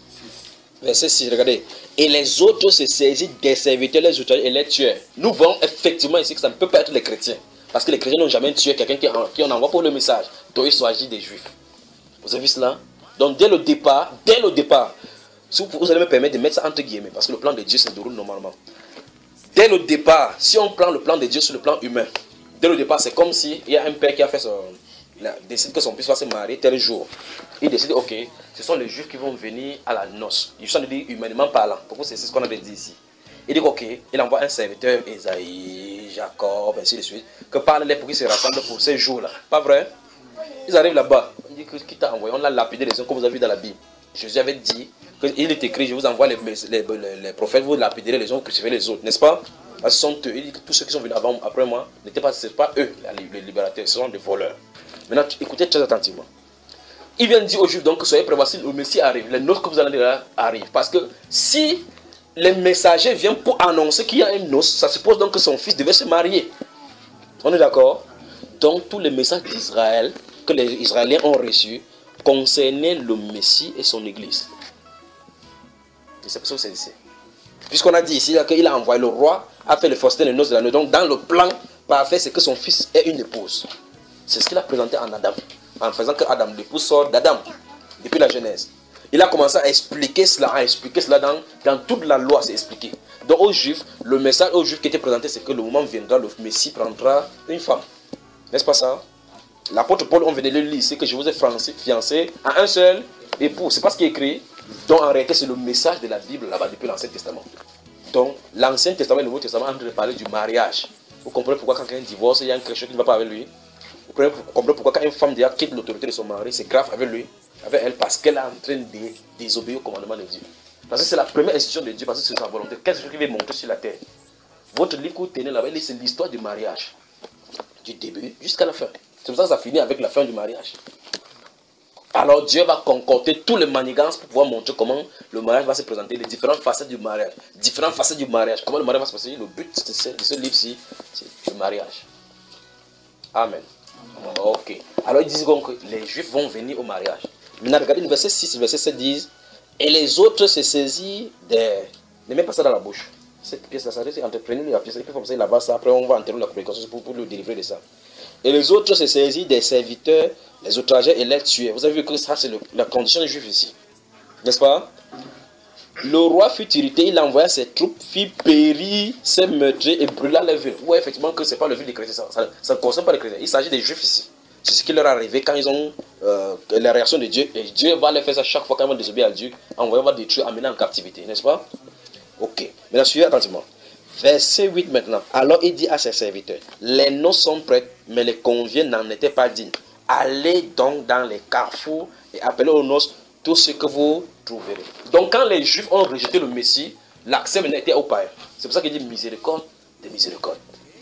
Verset six, regardez. Et les autres se saisissent des serviteurs, les outragés et les tueurs. Nous voyons effectivement ici que ça ne peut pas être les chrétiens. Parce que les chrétiens n'ont jamais tué quelqu'un qui, qui en envoie pour le message. Donc il s'agit des juifs. Vous avez vu cela? Donc dès le départ, dès le départ, si vous, vous allez me permettre de mettre ça entre guillemets, parce que le plan de Dieu se déroule normalement. Dès le départ, si on prend le plan de Dieu sur le plan humain, dès le départ, c'est comme s'il y a un père qui a fait son, il a décide que son fils va se marier tel jour. Il décide, ok, ce sont les juifs qui vont venir à la noce. Il s'en dit humainement parlant. Pourquoi c'est ce qu'on avait dit ici? Il dit, ok, il envoie un serviteur, Esaïe, Jacob, ainsi de suite, que parle-les pour qu'ils se rassemblent pour ces jours-là. Pas vrai? Ils arrivent là-bas. On dit que qui t'a envoyé? On l'a lapidé les uns comme vous avez vu dans la Bible. Jésus avait dit, il est écrit, je vous envoie les, les, les, les prophètes, vous lapiderez les uns, vous crucifiez les autres, n'est-ce pas? Parce que ce sont eux. Il dit que tous ceux qui sont venus avant, après moi, n'étaient pas, c'est pas eux, les libérateurs, ce sont des voleurs. Maintenant, écoutez très attentivement. Il vient dire aux Juifs donc que soyez prêts, si le Messie arrive, les noces que vous allez dire arrivent. Parce que si les messagers viennent pour annoncer qu'il y a une noce, ça suppose donc que son fils devait se marier. On est d'accord? Donc tous les messages d'Israël que les Israéliens ont reçus concernaient le Messie et son église. Et c'est pour ça que c'est ici. Puisqu'on a dit ici qu'il a envoyé le roi, a fait le festin, les noces de la nuit. Donc dans le plan parfait, c'est que son fils ait une épouse. C'est ce qu'il a présenté en Adam, en faisant que Adam, l'épouse sort d'Adam, depuis la Genèse. Il a commencé à expliquer cela, à expliquer cela dans, dans toute la loi, c'est expliqué. Donc aux Juifs, le message aux Juifs qui était présenté, c'est que le moment viendra, le Messie prendra une femme. N'est-ce pas ça? L'apôtre Paul, on venait de le lire, c'est que je vous ai fiancé à un seul époux. C'est pas ce qui est écrit. Donc en réalité, c'est le message de la Bible là-bas depuis l'Ancien Testament. Donc l'Ancien Testament et le Nouveau Testament ont parlé du mariage. Vous comprenez pourquoi quand quelqu'un divorce, il y a un chrétien qui ne va pas avec lui? Vous comprenez pourquoi quand une femme déjà quitte l'autorité de son mari, c'est grave avec lui, avec elle, parce qu'elle est en train de désobéir au commandement de Dieu. Parce que c'est la première institution de Dieu, parce que c'est sa volonté. Qu'est-ce qui va monter sur la terre? Votre livre que vous tenez là-bas, c'est l'histoire du mariage. Du début jusqu'à la fin. C'est pour ça que ça finit avec la fin du mariage. Alors Dieu va concocter tous les manigances pour pouvoir montrer comment le mariage va se présenter, les différentes facettes du mariage. Différentes facettes du mariage. Comment le mariage va se passer? Le but de ce, de ce livre-ci, c'est le mariage. Amen. Ok. Alors ils disent donc que les Juifs vont venir au mariage. Maintenant, regardez le verset six, le verset sept disent, et les autres se saisissent des... Ne mets pas ça dans la bouche. Cette pièce-là, ça reste entreprenez la pièce, il faut passer là-bas, ça, après on va enterrer la communication pour, pour le délivrer de ça. Et les autres se saisissent des serviteurs, les outragés et les tués. Vous avez vu que ça, c'est la condition des Juifs ici. N'est-ce pas? Le roi fut irrité, il envoya ses troupes, fit périr ses meurtriers et brûla les villes. Vous voyez effectivement que ce n'est pas le ville des chrétiens, ça, ça, ça ne concerne pas les chrétiens. Il s'agit des Juifs ici. C'est ce qui leur est arrivé quand ils ont euh, la réaction de Dieu. Et Dieu va les faire ça chaque fois quand ils vont désobéir à Dieu, envoyer, va détruire, amener en captivité. N'est-ce pas? Ok. Maintenant, suivez attentivement. Verset huit maintenant. Alors il dit à ses serviteurs, les noces sont prêtes, mais les conviés n'en étaient pas dignes. Allez donc dans les carrefours et appelez aux noces tout ce que vous trouverez. Donc quand les Juifs ont rejeté le Messie, l'accès maintenant était aux païens. C'est pour ça qu'il dit miséricorde de miséricorde.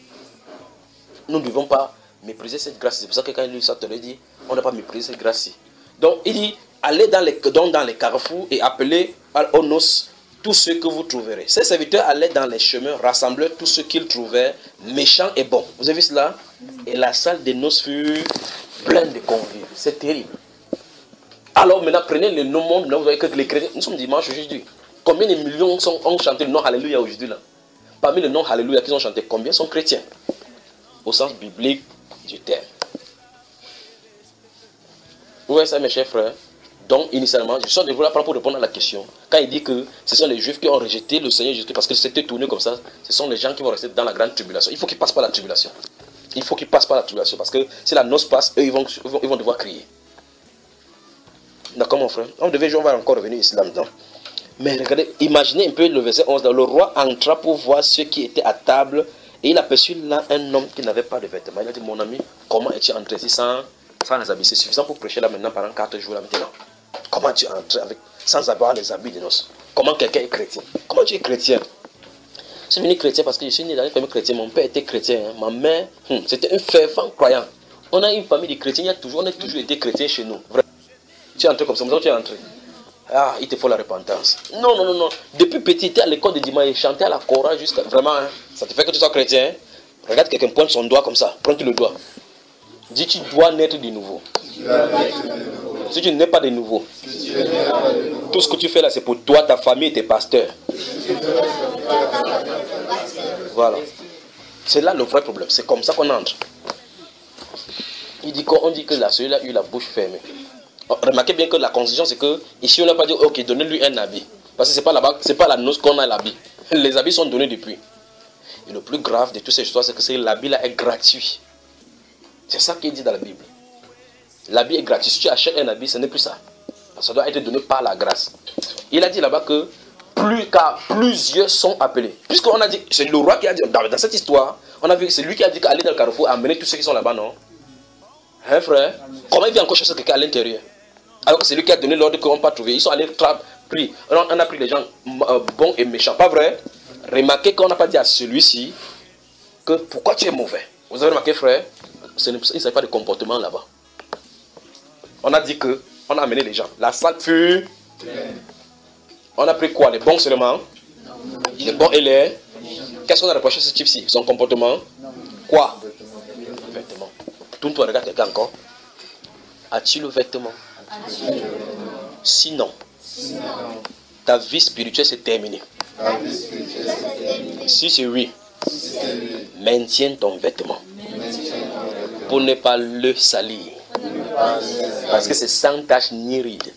Nous ne devons pas mépriser cette grâce. C'est pour ça que quand il lit ça, il dit, on n'a pas méprisé cette grâce-ci. Donc il dit, allez dans les, donc dans les carrefours et appelez aux noces tous ceux que vous trouverez. Ces serviteurs allaient dans les chemins, rassemblaient tous ceux qu'ils trouvaient, méchants et bons. Vous avez vu cela? Et la salle des noces fut pleine de convives. C'est terrible. Alors maintenant, prenez le nom monde, vous voyez que les chrétiens, nous sommes dimanche aujourd'hui. Combien de millions sont, ont chanté le nom Alléluia aujourd'hui là? Parmi le nom Alléluia qu'ils ont chanté, combien sont chrétiens? Au sens biblique du terme. Vous voyez ça mes chers frères? Donc, initialement, je suis de vous pour répondre à la question. Quand il dit que ce sont les Juifs qui ont rejeté le Seigneur Jésus parce que c'était tourné comme ça, ce sont les gens qui vont rester dans la grande tribulation. Il faut qu'ils passent par la tribulation. Il faut qu'ils passent par la tribulation parce que si la noce passe, eux, ils vont, ils vont, ils vont devoir crier. D'accord, mon frère? On devait, on va encore revenir ici là-dedans. Mais regardez, imaginez un peu le verset onze. Le roi entra pour voir ceux qui étaient à table et il aperçut là un homme qui n'avait pas de vêtements. Il a dit, mon ami, comment es-tu entré ici sans, sans les habits? C'est suffisant pour prêcher là maintenant pendant quatre jours là maintenant. Comment tu es entré avec, sans avoir les habits de noces? Comment quelqu'un est chrétien? Comment tu es chrétien? Je suis venu chrétien parce que je suis né dans une famille chrétienne. Mon père était chrétien. Hein. Ma mère, hum, c'était un fervent croyant. On a une famille de chrétiens. Il y a toujours, on a toujours été chrétiens chez nous. Vrai. Tu es entré comme ça. Tu es entré. Ah, il te faut la repentance. Non, non, non, non. Depuis petit, tu étais à l'école de dimanche et chantais à la chorale jusqu'à... Vraiment, hein. Ça te fait que tu sois chrétien. Hein. Regarde quelqu'un pointe son doigt comme ça. Prends-tu le doigt. Dis, tu dois naître de nouveau. Si tu n'es pas de nouveau, tout ce que tu fais là, c'est pour toi, ta famille et tes pasteurs. Voilà. C'est là le vrai problème. C'est comme ça qu'on entre. Il dit qu'on dit que là, celui-là a eu la bouche fermée. Remarquez bien que la constitution, c'est que ici, on n'a pas dit, ok, donnez-lui un habit. Parce que ce n'est pas là-bas, c'est pas la noce qu'on a l'habit. Les habits sont donnés depuis. Et le plus grave de toutes ces histoires, c'est que l'habit là est gratuit. C'est ça qui est dit dans la Bible. L'habit est gratuit. Si tu achètes un habit, ce n'est plus ça. Ça doit être donné par la grâce. Il a dit là-bas que plus, car plusieurs sont appelés. Puisqu'on a dit, c'est le roi qui a dit, dans, dans cette histoire, on a vu que c'est lui qui a dit qu'aller dans le carrefour, amener tous ceux qui sont là-bas, non? Hein, frère? Comment il vient encore chercher quelqu'un à l'intérieur? Alors que c'est lui qui a donné l'ordre qu'on ne peut pas trouver. Ils sont allés pris. On a pris les gens euh, bons et méchants. Pas vrai? Remarquez qu'on n'a pas dit à celui-ci que pourquoi tu es mauvais. Vous avez remarqué, frère? Il ne s'agit pas de comportement là-bas. On a dit que on a amené les gens. La salle fut. On a pris quoi? Les bons seulement? Les bons et les. Qu'est-ce qu'on a reproché à ce type-ci? Son comportement? Quoi? Le vêtement. Tout le monde regarde quelqu'un encore. As-tu le vêtement? Sinon, ta vie spirituelle s'est terminée. Si c'est oui, maintiens ton vêtement pour ne pas le salir. Parce que c'est sans tache ni ride.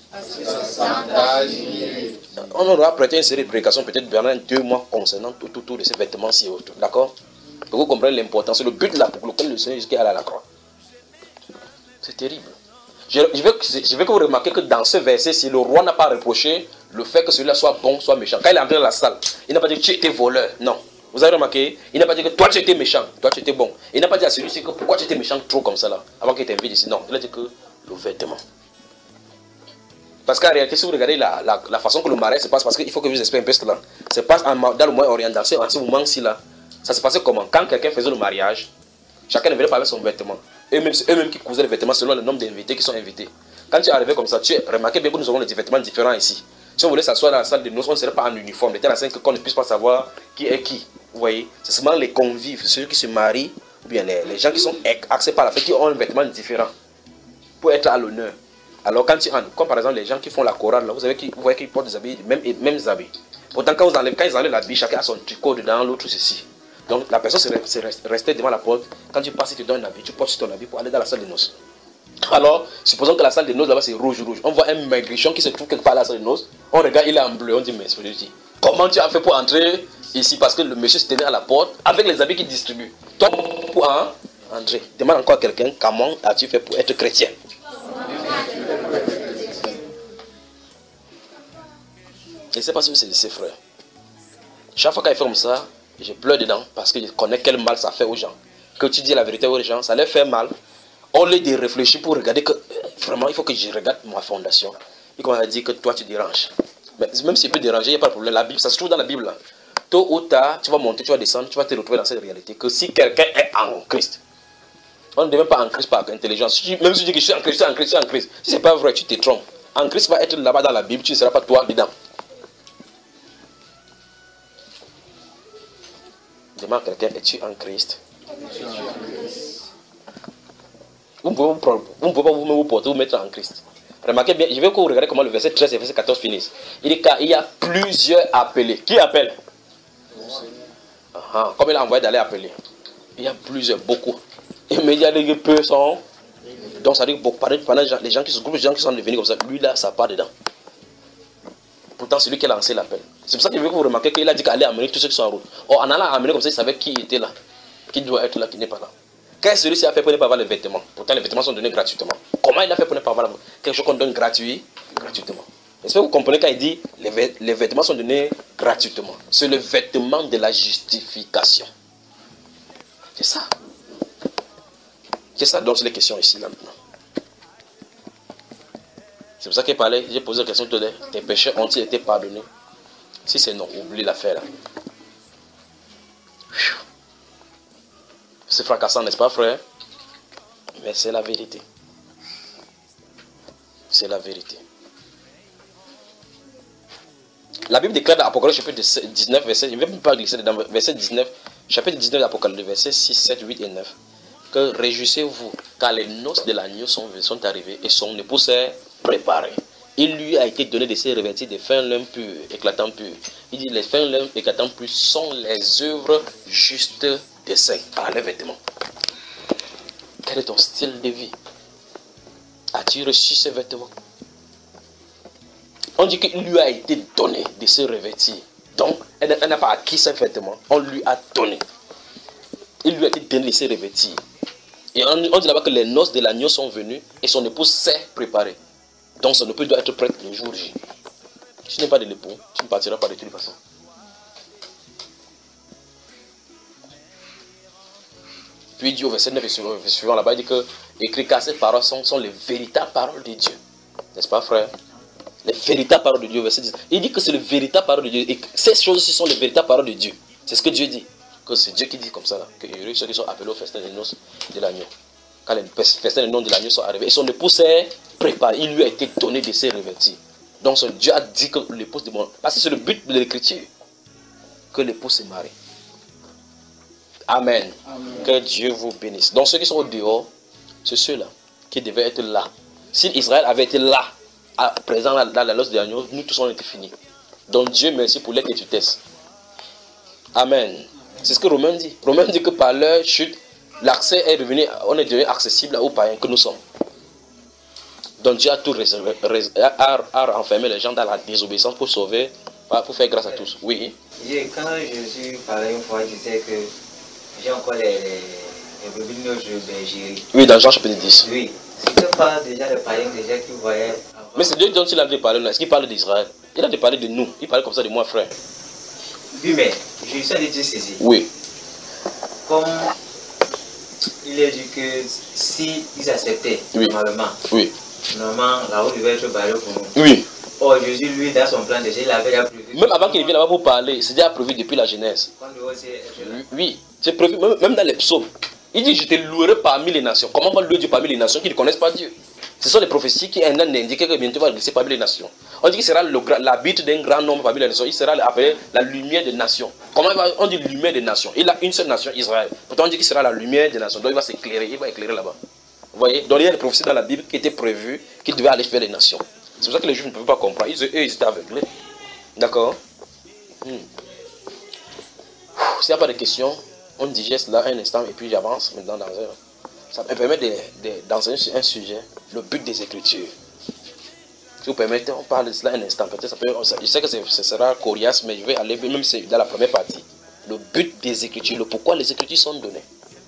On aura prêté une série de prédications peut-être pendant deux mois concernant tout, tout, tout de ces vêtements-ci. D'accord? Pour que vous compreniez l'importance. C'est le but là pour lequel le Seigneur jusqu'à aller à la croix. C'est terrible. Je, je, veux, je veux que vous remarquiez que dans ce verset, si le roi n'a pas reproché le fait que celui-là soit bon, soit méchant. Quand il est entré dans la salle, il n'a pas dit que tu étais voleur. Non. Vous avez remarqué? Il n'a pas dit que toi tu étais méchant, toi tu étais bon. Il n'a pas dit à celui-ci que pourquoi tu étais méchant trop comme ça là, avant qu'il t'invite ici. Non, il a dit que le vêtement. Parce qu'en réalité, si vous regardez la, la, la façon que le mariage se passe, parce qu'il faut que je vous explique un peu cela. Ça se passe en, dans le moyen oriental, en ce moment-ci là. Ça se passait comment? Quand quelqu'un faisait le mariage, chacun ne venait pas avec son vêtement. Eux-mêmes eux qui cousaient les vêtements selon le nombre d'invités qui sont invités. Quand tu es arrivé comme ça, tu as remarqué bien que nous avons des vêtements différents ici. Si on voulait s'asseoir dans la salle de noces, on ne serait pas en uniforme. De telle façon qu'on ne puisse pas savoir qui est qui. Vous voyez, c'est seulement les convives, ceux qui se marient, ou bien les, les gens qui sont axés par la fête, qui ont un vêtement différent pour être à l'honneur. Alors quand tu entres, comme par exemple les gens qui font la chorale, là, vous, avez qui, vous voyez qu'ils portent des habits, même, mêmes habits. Pourtant quand, vous enlèvez, quand ils enlèvent l'habit, chacun a son tricot dedans, l'autre ceci. Donc la personne c'est restée devant la porte. Quand tu passes, il te donne un habit, tu portes ton habit pour aller dans la salle de noces. Alors, supposons que la salle de noces là-bas c'est rouge, rouge. On voit un maigrichon qui se trouve quelque part à la salle de noces. On regarde, il est en bleu. On dit, mais comment tu as fait pour entrer ici? Parce que le monsieur se tenait à la porte avec les habits qu'il distribue. Toi, pour hein, entrer, demande encore à quelqu'un, comment as-tu fait pour être chrétien? Je ne sais pas si c'est de ses frères. Chaque fois qu'il fait comme ça, je pleure dedans parce que je connais quel mal ça fait aux gens. Que tu dis la vérité aux gens, ça leur fait mal. On les de réfléchir pour regarder que vraiment il faut que je regarde ma fondation. Il commence à dire que toi tu déranges. Mais même s'il peut déranger, il n'y a pas de problème. La Bible, ça se trouve dans la Bible. Là. Tôt ou tard, tu vas monter, tu vas descendre, tu vas te retrouver dans cette réalité. Que si quelqu'un est en Christ, on ne devient pas en Christ par intelligence. Même si tu dis que je suis en Christ, je suis en Christ, je suis en Christ. Si ce n'est pas vrai, tu te trompes. En Christ va être là-bas dans la Bible, tu ne seras pas toi dedans. Demande à quelqu'un, es-tu en Christ? Vous ne pouvez pas vous-même vous porter, vous mettre en Christ. Remarquez bien, je vais que vous regardez comment le verset treize et le verset quatorze finissent. Il dit qu'il y a plusieurs appelés. Qui appelle? Ah, comme il a envoyé d'aller appeler. Il y a plusieurs, beaucoup. Et mais il y a des peu sont. Donc ça veut dire que pendant les gens qui sont, les gens qui sont devenus comme ça, lui là, ça part dedans. Pourtant, c'est lui qui a lancé l'appel. C'est pour ça que je veux que vous remarquez qu'il a dit qu'allait amener tous ceux qui sont en route. Or, en allant amener comme ça, il savait qui était là, qui doit être là, qui n'est pas là. Quand celui-ci a fait pour ne pas avoir les vêtements, pourtant les vêtements sont donnés gratuitement. Comment il a fait pour ne pas avoir quelque chose qu'on donne gratuit, gratuitement? Est-ce que vous comprenez quand il dit les, vêt les vêtements sont donnés gratuitement? C'est le vêtement de la justification. C'est ça. C'est ça donc c'est les questions ici, là maintenant. C'est pour ça qu'il parlait, j'ai posé la question tout à l'heure, tes péchés ont-ils été pardonnés? Si c'est non, oublie l'affaire là. C'est fracassant, n'est-ce pas, frère? Mais c'est la vérité. C'est la vérité. La Bible déclare dans Apocalypse chapitre dix-neuf, verset, je ne vais même pas glisser dans verset dix-neuf, chapitre dix-neuf d'Apocalypse, versets six, sept, huit et neuf, que réjouissez-vous, car les noces de l'agneau sont, sont arrivées et son épouse est préparée. Il lui a été donné de se revêtir des fins lin purs, éclatants purs. Il dit les fins lin éclatants purs sont les œuvres justes des saints, par les vêtements. Quel est ton style de vie? As-tu reçu ces vêtements? On dit qu'il lui a été donné de se revêtir. Donc, elle, elle n'a pas acquis ces vêtements. On lui a donné. Il lui a été donné de se revêtir. Et on, on dit là-bas que les noces de l'agneau sont venues et son épouse s'est préparée. Donc, son épouse doit être prête le jour J. Si tu n'es pas de l'époux, tu ne partiras pas de toute façon. Puis il dit au verset neuf et suivant là-bas, il dit que écrit car ces paroles sont, sont les véritables paroles de Dieu. N'est-ce pas, frère? Les véritables paroles de Dieu, verset dix. Il dit que c'est les véritables paroles de Dieu. Et ces choses-ci sont les véritables paroles de Dieu. C'est ce que Dieu dit. Que c'est Dieu qui dit comme ça là. Que heureux ceux qui sont appelés au festin des noces de l'agneau. Quand les festins des noces de l'agneau sont arrivés. Et son épouse s'est préparé. Il lui a été donné de se revêtir. Donc Dieu a dit que l'épouse de mon. Parce que c'est le but de l'écriture. Que l'épouse se marie. Amen. Amen. Que Dieu vous bénisse. Donc ceux qui sont au dehors, c'est ceux-là qui devaient être là. Si Israël avait été là, à présent dans la noce de l'agneau, nous tous on était finis. Donc Dieu merci pour l'aide que tu testes. Amen. C'est ce que Romain dit. Romain dit que par leur chute, l'accès est devenu, on est devenu accessible aux païens que nous sommes. Donc Dieu a tout réservé, a, a enfermé les gens dans la désobéissance pour sauver, pour faire grâce à tous. Oui.
Quand Jésus parlait une fois, il disait que j'ai encore les, les, les brebis de bergerie.
Oui, dans Jean chapitre dix.
Oui. C'était pas déjà les païens déjà qui voyaient. Avant. Mais
c'est Dieu dont il a parlé là. Est-ce qu'il parle d'Israël? Il a parlé de nous. Il parlait comme ça de moi, frère.
Oui, mais Jésus a dit ceci.
Oui.
Comme il a dit que si ils acceptaient,
oui.
normalement,
oui.
normalement, la route devait être barrée pour nous.
Oui.
Oh, Jésus, lui, dans son plan déjà, il avait déjà prévu.
Même avant qu'il vienne là-bas pour parler, c'est déjà prévu depuis la Genèse. Oui, c'est prévu, même, même dans les psaumes. Il dit, je te louerai parmi les nations. Comment va louer Dieu parmi les nations qui ne connaissent pas Dieu? Ce sont les prophéties qui indiquent que bientôt va glisser parmi les nations. On dit qu'il sera l'habit d'un grand nombre parmi les nations. Il sera appelé la lumière des nations. Comment on dit lumière des nations? Il a une seule nation, Israël. Pourtant on dit qu'il sera la lumière des nations. Donc il va s'éclairer, il va éclairer là-bas. Vous voyez? Donc il y a des prophéties dans la Bible qui étaient prévues qu'il devait aller faire les nations. C'est pour ça que les Juifs ne pouvaient pas comprendre. Ils, eux, ils étaient aveuglés. D'accord? hmm. S'il n'y a pas de questions, on digeste là un instant et puis j'avance maintenant dans un. Ça me permet d'enseigner sur un sujet, le but des Écritures. Si vous permettez, on parle de cela un instant. Peut-être ça peut, je sais que ce sera coriace, mais je vais aller, même si c'est dans la première partie. Le but des Écritures, le pourquoi les Écritures sont données.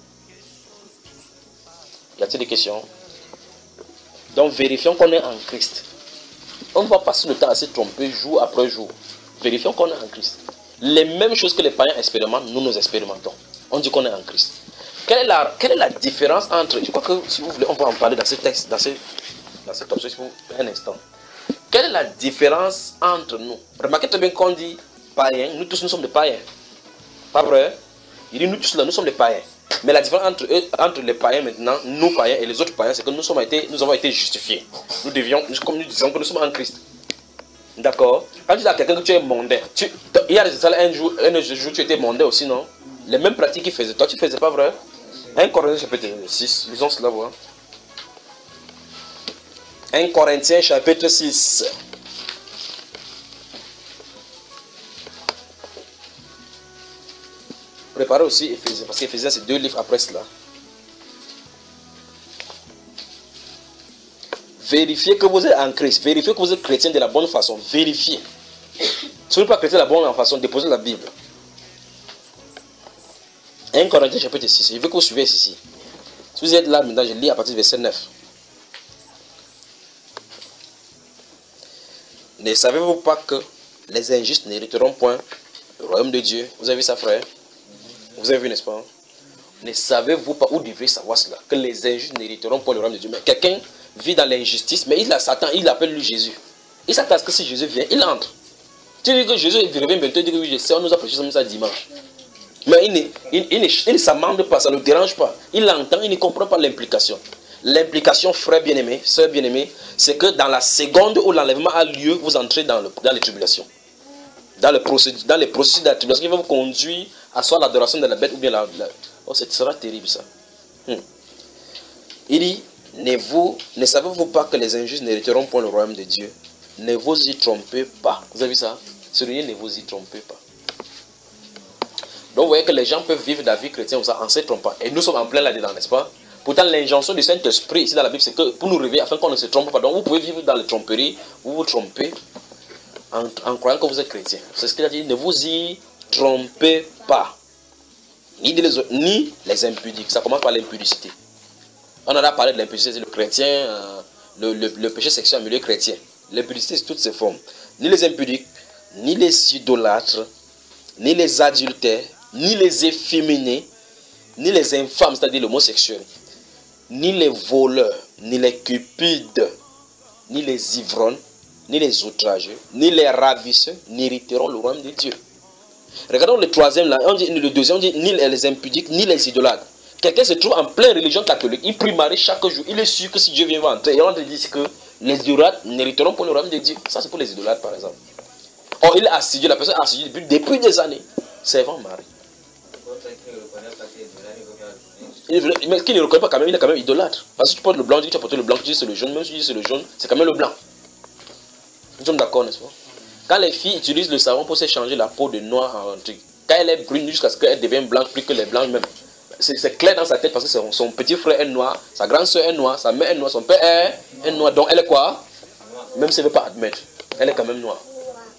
Y a-t-il des questions? Donc vérifions qu'on est en Christ. On ne va pas passer le temps à se tromper jour après jour. Vérifions qu'on est en Christ. Les mêmes choses que les païens expérimentent, nous nous expérimentons. On dit qu'on est en Christ. Quelle est, la, quelle est la différence entre... Je crois que si vous voulez, on va en parler dans ce texte, dans, ce, dans cette option, si vous un instant. Quelle est la différence entre nous? Remarquez très bien qu'on dit païens, nous tous nous sommes des païens. Pas vrai? Il dit nous tous là, nous sommes des païens. Mais la différence entre, eux, entre les païens maintenant, nous païens et les autres païens, c'est que nous, sommes été, nous avons été justifiés. Nous devions, comme nous disons que nous sommes en Christ. D'accord? Quand tu dis à quelqu'un que tu es mondain, tu, il y a un jour, un jour tu étais mondain aussi, non? Les mêmes pratiques qu'il faisait. Toi, tu ne faisais pas vrai? un Corinthiens chapitre six, lisons cela, voir. un Corinthiens chapitre six. Préparez aussi Éphésiens, parce qu'Éphésiens c'est deux livres après cela. Vérifiez que vous êtes en Christ. Vérifiez que vous êtes chrétien de la bonne façon. Vérifiez. Si vous n'êtes pas chrétien de la bonne façon, déposez la Bible. un Corinthiens chapitre six. Je veux que vous suivez ici. Si vous êtes là maintenant, je lis à partir du verset neuf. Ne savez-vous pas que les injustes n'hériteront point le royaume de Dieu? Vous avez vu ça, frère? Vous avez vu, n'est-ce pas? Ne savez-vous pas, où devez savoir cela, que les injustes n'hériteront pas le royaume de Dieu? Mais quelqu'un vit dans l'injustice, mais il a Satan, il appelle lui Jésus. Il s'attend à ce que si Jésus vient, il entre. Tu dis que Jésus revient bientôt, il dit que oui, je sais, on nous a prêché ça dimanche. Mais il ne, il, il, il ne s'amende pas, ça ne le dérange pas. Il entend, il ne comprend pas l'implication. L'implication, frère bien-aimé, soeur bien-aimé, c'est que dans la seconde où l'enlèvement a lieu, vous entrez dans, le, dans les tribulations. Dans, le procédure, dans les processus de la tribulation qui vont vous conduire à soit l'adoration de la bête ou bien la... la oh, ce sera terrible ça. Hmm. Il dit, ne, vous, ne savez-vous pas que les injustes n'hériteront point le royaume de Dieu? Ne vous y trompez pas. Vous avez vu ça? Soulignez, ne vous y trompez pas. Donc vous voyez que les gens peuvent vivre la vie chrétienne en ne se trompant. Et nous sommes en plein là-dedans, n'est-ce pas? Pourtant, l'injonction du Saint-Esprit ici dans la Bible, c'est que pour nous réveiller afin qu'on ne se trompe pas. Donc vous pouvez vivre dans la tromperie, vous vous trompez en, en croyant que vous êtes chrétien. C'est ce qu'il a dit, ne vous y trompez pas. Ni les, ni les impudiques. Ça commence par l'impudicité. On en a parlé de l'impudicité, le chrétien, euh, le, le, le péché sexuel en milieu chrétien. L'impudicité, c'est toutes ses formes. Ni les impudiques, ni les idolâtres, ni les adultères, ni les efféminés, ni les infâmes, c'est-à-dire l'homosexuel, ni les voleurs, ni les cupides, ni les ivrognes, ni les outrageux, ni les ravisseurs n'hériteront le royaume de Dieu. Regardons le troisième, là, on dit, le deuxième, on dit ni les impudiques, ni les idolâtres. Quelqu'un se trouve en pleine religion catholique, il prie Marie chaque jour, il est sûr que si Dieu vient entrer, et on te dit que les idolâtres n'hériteront pas le royaume de Dieu. Ça, c'est pour les idolâtres, par exemple. Or, il est assidu, la personne est assidue depuis, depuis des années, servant Marie. Mais qui ne reconnaît pas quand même, il est quand même idolâtre. Parce que tu portes le blanc, tu dis que tu as porté le blanc, tu dis que c'est le jaune, même si tu dis que c'est le jaune, c'est quand même le blanc. Nous sommes d'accord, n'est-ce pas? Quand les filles utilisent le savon pour s'échanger la peau de noir en truc, quand elle est brune jusqu'à ce qu'elle devienne blanche plus que les blancs même, c'est clair dans sa tête parce que son, son petit frère est noir, sa grande soeur est noire, sa mère est noire, son père est, est noir. Donc elle est quoi? Même si elle ne veut pas admettre, elle est quand même noire.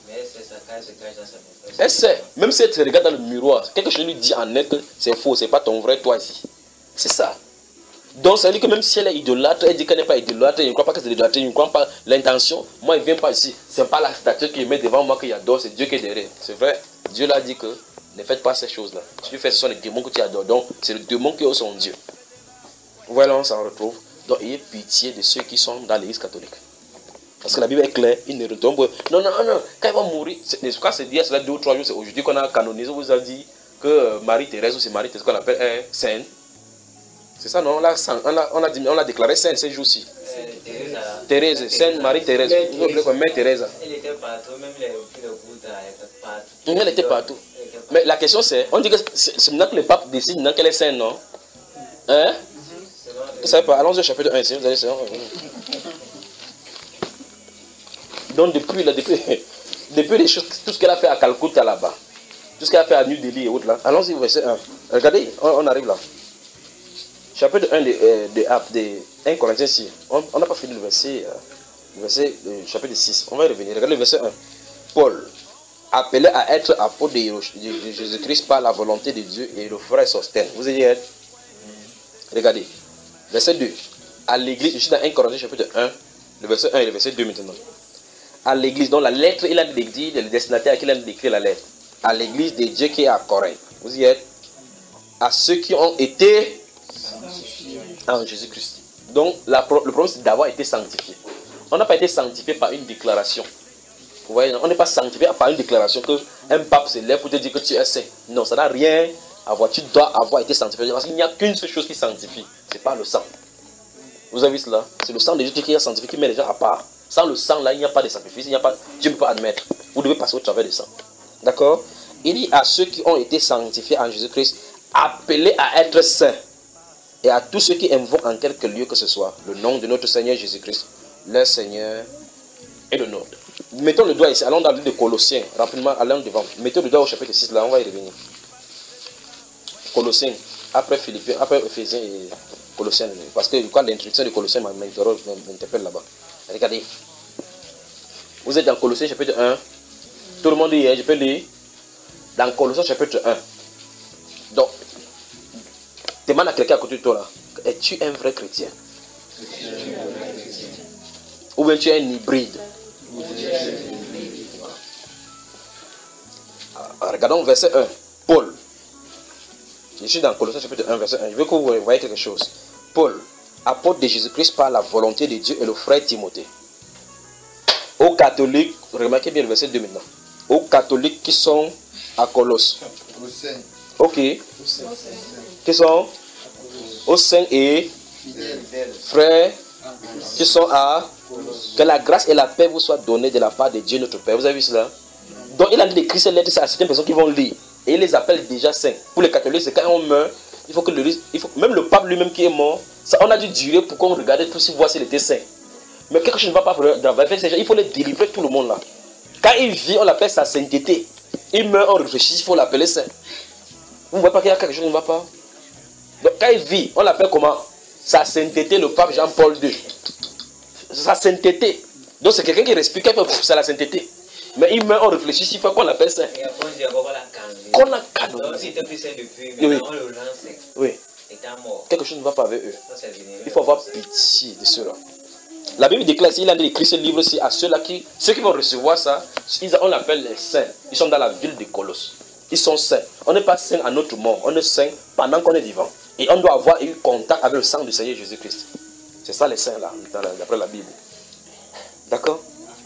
Elle sait, même si elle te regarde dans le miroir, quelque chose lui dit en elle que c'est faux, c'est pas ton vrai toi ici. C'est ça. Donc ça veut dire que même si elle est idolâtre, elle dit qu'elle n'est pas idolâtre, elle ne croit pas que c'est idolâtre, elle ne croit pas l'intention. Moi, il ne vient pas ici. Ce n'est pas la statue qui met devant moi qu'il adore, c'est Dieu qui est derrière. C'est vrai. Dieu l'a dit que ne faites pas ces choses-là. Si tu fais, ce sont les démons que tu adores. Donc c'est le démon qui est son Dieu. Voilà, on s'en retrouve. Donc ayez pitié de ceux qui sont dans l'église catholique. Parce que la Bible est claire, il ne retombe. Non, non, non, quand il va mourir, quand c'est dit, cela deux ou trois jours, c'est aujourd'hui qu'on a canonisé, on vous a dit que Marie-Thérèse, ou c'est Marie-Thérèse qu'on appelle est sainte. C'est ça, non? On l'a on a, on a déclaré sainte ces jours-ci. Thérèse, Sainte Marie-Thérèse. Mère Thérèse. Elle était partout, même les Bouddha, elle était partout. Elle était partout. Mais la question c'est, on dit que c'est maintenant que le pape décide maintenant qu'elle est sainte, non? Hein? Vous savez pas, allons-y au chapitre un, vous allez savoir. Donc depuis, là, depuis, depuis les choses, tout ce qu'elle a fait à Calcutta là-bas, tout ce qu'elle a fait à New Delhi et autres là, allons-y au verset un. Regardez, on, on arrive là. Chapitre un de, de, de, de un Corinthiens six. On n'a pas fini le verset, euh, le verset le chapitre six. On va y revenir. Regardez le verset un. Paul, appelé à être apôtre de, de Jésus-Christ par la volonté de Dieu et le frère Sostène. Vous allez être. Regardez. Verset deux. À l'église, je suis dans un Corinthiens chapitre un, le verset un et le verset deux maintenant. À l'église, dans la lettre, il a dit, le destinataire à qui il a écrit la lettre. À l'église de Dieu qui est à Corinthe. Vous y êtes. À ceux qui ont été en Jésus-Christ. Donc, la, le problème, c'est d'avoir été sanctifié. On n'a pas été sanctifié par une déclaration. Vous voyez, on n'est pas sanctifié par une déclaration qu'un pape se lève pour te dire que tu es saint. Non, ça n'a rien à voir. Tu dois avoir été sanctifié. Parce qu'il n'y a qu'une seule chose qui sanctifie. Ce n'est pas le sang. Vous avez vu cela? C'est le sang de Jésus qui est sanctifié, qui met les gens à part. Sans le sang, là, il n'y a pas de sacrifice. Il n'y a pas, Dieu ne peut pas admettre. Vous devez passer au travers du sang. D'accord? Il dit à ceux qui ont été sanctifiés en Jésus-Christ, appelés à être saints. Et à tous ceux qui invoquent en quelque lieu que ce soit le nom de notre Seigneur Jésus-Christ, leur Seigneur et le nôtre. Mettons le doigt ici, allons dans le livre de Colossiens, rapidement, allons devant. Mettons le doigt au chapitre six, là, on va y revenir. Colossiens, après Philippiens, après Éphésiens et Colossiens, parce que quand l'introduction de Colossiens m'interpelle là-bas. Regardez. Vous êtes dans Colossiens chapitre un. Tout le monde dit, je peux lire. Dans Colossiens chapitre un. Donc, demande à quelqu'un à côté de toi là. Es-tu un vrai chrétien? Ou bien tu es un hybride? Regardons verset un. Paul. Je suis dans Colossiens chapitre un, verset un. Je veux que vous voyez quelque chose. Paul, apôtre de Jésus-Christ par la volonté de Dieu, et le frère Timothée. Aux catholiques, remarquez bien le verset deux maintenant. Aux catholiques qui sont à Colosse. Ok. Qui sont aux saints et frères qui sont à. Que la grâce et la paix vous soient données de la part de Dieu notre Père. Vous avez vu cela? Donc il a dit d'écrire ces lettres à certaines personnes qui vont lire. Et il les appelle déjà saints. Pour les catholiques, c'est quand on meurt, il faut que le il faut, même le pape lui-même qui est mort, ça, on a dû durer pour qu'on regarde tout si voir s'il était saint. Mais quelque chose ne va pas dans ces gens, il faut les délivrer tout le monde là. Quand il vit, on l'appelle sa sainteté. Il meurt, on réfléchit, il faut l'appeler saint. Vous ne voyez pas qu'il y a quelque chose qui ne va pas? Donc quand il vit, on l'appelle comment? Sa sainteté, le pape Jean-Paul deux. Sa sainteté. Donc c'est quelqu'un qui respire, c'est la sainteté. Mais il meurt, on réfléchit, il faut qu'on l'appelle saint.
Et après, on dit qu'on l'a canonné.
Qu'on l'a canonné.
Donc s'il était plus saint depuis, maintenant oui. On le lance.
Oui.
Étant mort.
Quelque chose ne va pas avec eux.
Ça,
il faut avoir pitié de ceux-là. La Bible déclare, il a écrit ce livre aussi à ceux-là qui, ceux qui vont recevoir ça, ils, on l'appelle les saints. Ils sont dans la ville de Colosse. Ils sont saints. On n'est pas saint à notre mort, on est saint pendant qu'on est vivant. Et on doit avoir eu contact avec le sang du Seigneur Jésus-Christ. C'est ça les saints là, d'après la Bible. D'accord?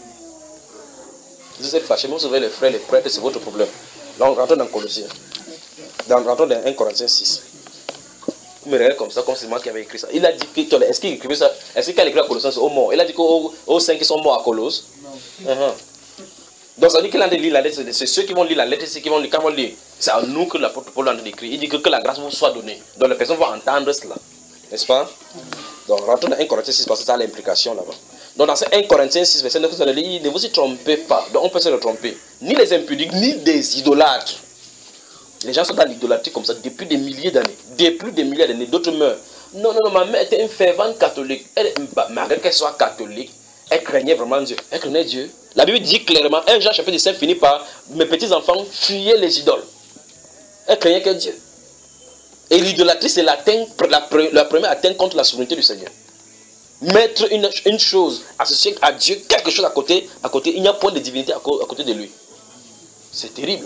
Vous êtes fâchés, vous savez les frères, les prêtres, c'est votre problème. Là on rentre dans Colossiens. Dans, rentrons dans un Corinthiens six. Vous me regardez comme ça, comme c'est moi qui avais écrit ça. Il a dit que, est-ce qu'il écrivait ça? Est-ce qu'il a écrit à Colossiens aux morts? Il a dit qu'aux aux saints qui sont morts à Colosse. Non. Uh-huh. Donc ça veut dire qu'il a dit lire la lettre, c'est ceux qui vont lire la lettre, c'est ceux qui vont lire. Quand on lit, c'est à nous que l'apôtre Paul a écrit. Il dit que, que la grâce vous soit donnée. Donc les personnes vont entendre cela. N'est-ce pas? Donc rentrons dans un Corinthiens six parce que ça a l'implication là-bas. Donc dans ce un Corinthiens six, verset neuf, vous allez lire, ne vous y trompez pas. Donc on peut se le tromper. Ni les impudiques, ni des idolâtres. Les gens sont dans l'idolâtrie comme ça depuis des milliers d'années. Depuis des milliers d'années, d'autres meurent. Non, non, non, ma mère était une fervente catholique. Elle, malgré qu'elle soit catholique, elle craignait vraiment Dieu. Elle craignait Dieu. La Bible dit clairement, un Jean chapitre cinq finit par, mes petits enfants, fuyez les idoles. Elle craignait que Dieu. Et l'idolâtrie, c'est la, la, la première atteinte contre la souveraineté du Seigneur. Mettre une, une chose associée à Dieu, quelque chose à côté, à côté, il n'y a point de divinité à, à côté de lui. C'est terrible.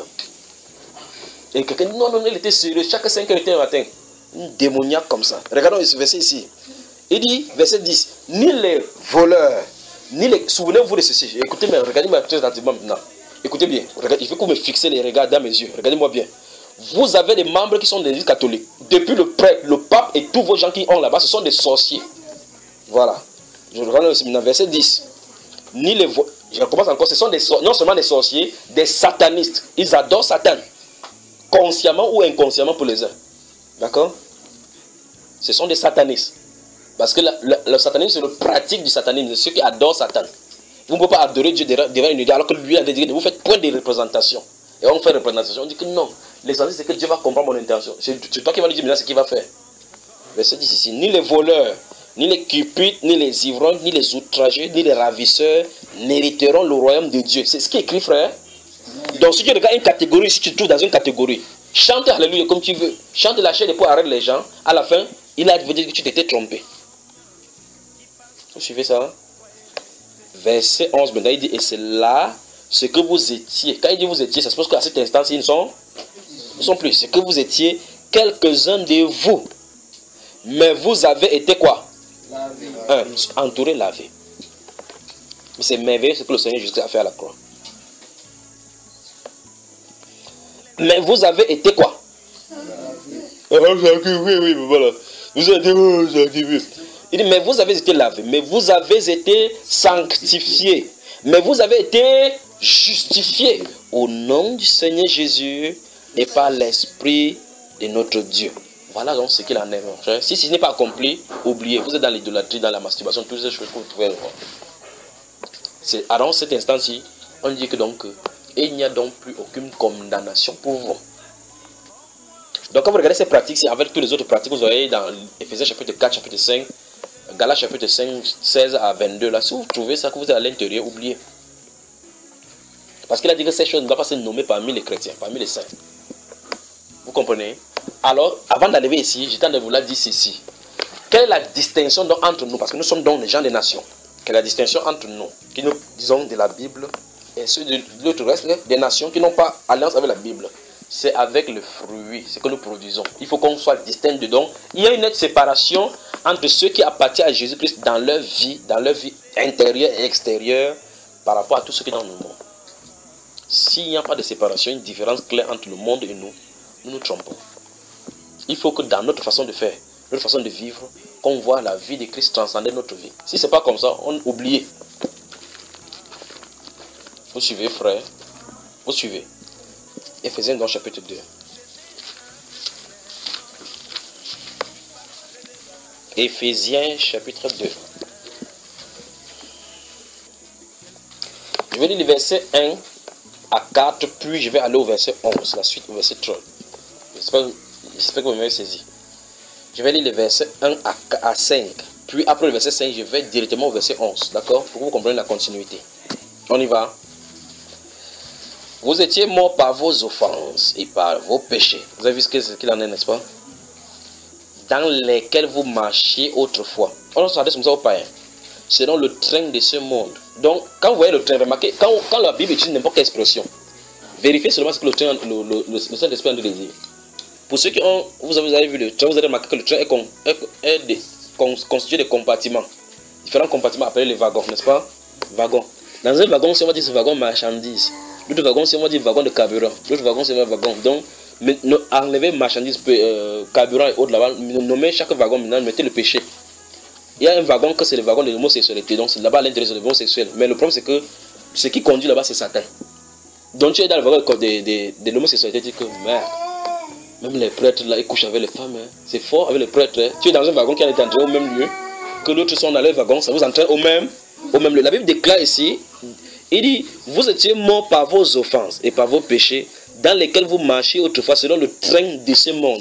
Et quelqu'un dit non, non, il était sérieux, chaque cinq heures du matin. Un démoniaque comme ça. Regardons ce verset ici. Il dit, verset dix, ni les voleurs, ni les. Souvenez-vous de ceci. Écoutez-moi, regardez-moi très attentivement maintenant. Écoutez bien. Regardez, il faut que vous me fixez les regards dans mes yeux. Regardez-moi bien. Vous avez des membres qui sont des églises catholiques. Depuis le prêtre, le pape et tous vos gens qui ont là-bas, ce sont des sorciers. Voilà. Je regarde maintenant, verset dix. Ni les voleurs. Je recommence encore. Ce sont des, non seulement des sorciers, des satanistes. Ils adorent Satan. Consciemment ou inconsciemment pour les uns. D'accord? Ce sont des satanistes. Parce que la, la, le satanisme, c'est le pratique du satanisme. C'est ceux qui adorent Satan. Vous ne pouvez pas adorer Dieu devant une idée alors que lui a dit vous faites point de représentation. Et on fait représentation. On dit que non. L'essentiel, c'est que Dieu va comprendre mon intention. C'est toi qui vas lui dire maintenant ce qu'il va faire. Verset dix ici. Ni les voleurs, ni les cupides, ni les ivrognes, ni les outrageux, ni les ravisseurs n'hériteront le royaume de Dieu. C'est ce qui est écrit, frère. Donc si tu regardes une catégorie, si tu te trouves dans une catégorie, chante Alléluia comme tu veux, chante la chair de poids, arrête les gens, à la fin, il a dit que tu t'étais trompé. Vous suivez ça? Verset onze, maintenant il dit, et c'est là ce que vous étiez. Quand il dit vous étiez, ça se pose qu'à cet instant, ils ne sont, ils sont plus. C'est que vous étiez quelques-uns de vous. Mais vous avez été quoi? Un, entouré, lavé. Mais c'est merveilleux ce que le Seigneur Jésus a fait à la croix. Mais vous avez été quoi? Oui, oui, voilà. Vous avez été, il dit, mais vous avez été lavé, mais vous avez été sanctifiés, mais vous avez été justifiés au nom du Seigneur Jésus et par l'Esprit de notre Dieu. Voilà donc ce qu'il en est. Si ce n'est pas accompli, oubliez. Vous êtes dans l'idolâtrie, dans la masturbation, toutes ces choses que vous trouvez. C'est alors cet instant-ci, on dit que donc, il n'y a donc plus aucune condamnation pour vous. Donc quand vous regardez ces pratiques, avec toutes les autres pratiques, vous voyez dans Ephésiens chapitre quatre, chapitre cinq, Galates chapitre cinq, seize à vingt-deux, là, si vous trouvez ça que vous êtes à l'intérieur, oubliez. Parce qu'il a dit que ces choses ne doivent pas se nommer parmi les chrétiens, parmi les saints. Vous comprenez? Alors, avant d'arriver ici, j'étais en train de vous la dire ceci. Quelle est la distinction donc entre nous? Parce que nous sommes donc les gens des nations. Quelle est la distinction entre nous, qui nous disons de la Bible, et ceux de l'autre reste des nations qui n'ont pas alliance avec la Bible? C'est avec le fruit, ce que nous produisons. Il faut qu'on soit distinct dedans. Il y a une nette séparation entre ceux qui appartiennent à Jésus-Christ dans leur vie, dans leur vie intérieure et extérieure, par rapport à tout ce qui est dans le monde. S'il n'y a pas de séparation, une différence claire entre le monde et nous, nous nous trompons. Il faut que dans notre façon de faire, notre façon de vivre, qu'on voit la vie de Christ transcender notre vie. Si ce n'est pas comme ça, on oublie. Vous suivez, frère? Vous suivez? Éphésiens dans chapitre deux. Éphésiens chapitre deux. Je vais lire le verset un à quatre, puis je vais aller au verset onze, la suite au verset treize. J'espère que vous m'avez saisi. Je vais lire le verset un à cinq, puis après le verset cinq, je vais directement au verset onze, d'accord? Pour que vous compreniez la continuité. On y va. Vous étiez morts par vos offenses et par vos péchés. Vous avez vu ce qu'il en est, n'est-ce pas? Dans lesquels vous marchiez autrefois. On s'adresse comme ça aux païens. Selon le train de ce monde. Donc, quand vous voyez le train, remarquez, quand, quand la Bible utilise n'importe quelle expression, vérifiez seulement ce que le train, le, le, le, le Saint-Esprit a de dire. Pour ceux qui ont, vous avez, vous avez vu le train, vous avez remarqué que le train est, con, est, est de, con, constitué de compartiments. Différents compartiments appelés les wagons, n'est-ce pas? Wagons. Dans un wagon, si on va dire ce wagon marchandises. L'autre wagon, si on va dire wagon de carburant. L'autre wagon, c'est un wagon. Donc, mais, no, enlevez marchandises, euh, carburant et autres là-bas, nommez chaque wagon maintenant, mettez le péché. Il y a un wagon que c'est le wagon de l'homosexualité, donc c'est là-bas l'intérêt de l'homosexuel. Mais le problème c'est que ce qui conduit là-bas c'est Satan. Donc tu es dans le wagon de, de, de, de l'homosexualité, tu dis que merde, même les prêtres là ils couchent avec les femmes, hein. C'est fort avec les prêtres. Hein. Tu es dans un wagon qui a été entré au même lieu que l'autre sont dans le wagon, ça vous entraîne au même, au même lieu. La Bible déclare ici, il dit, vous étiez morts par vos offenses et par vos péchés, dans lesquels vous marchiez autrefois selon le train de ce monde.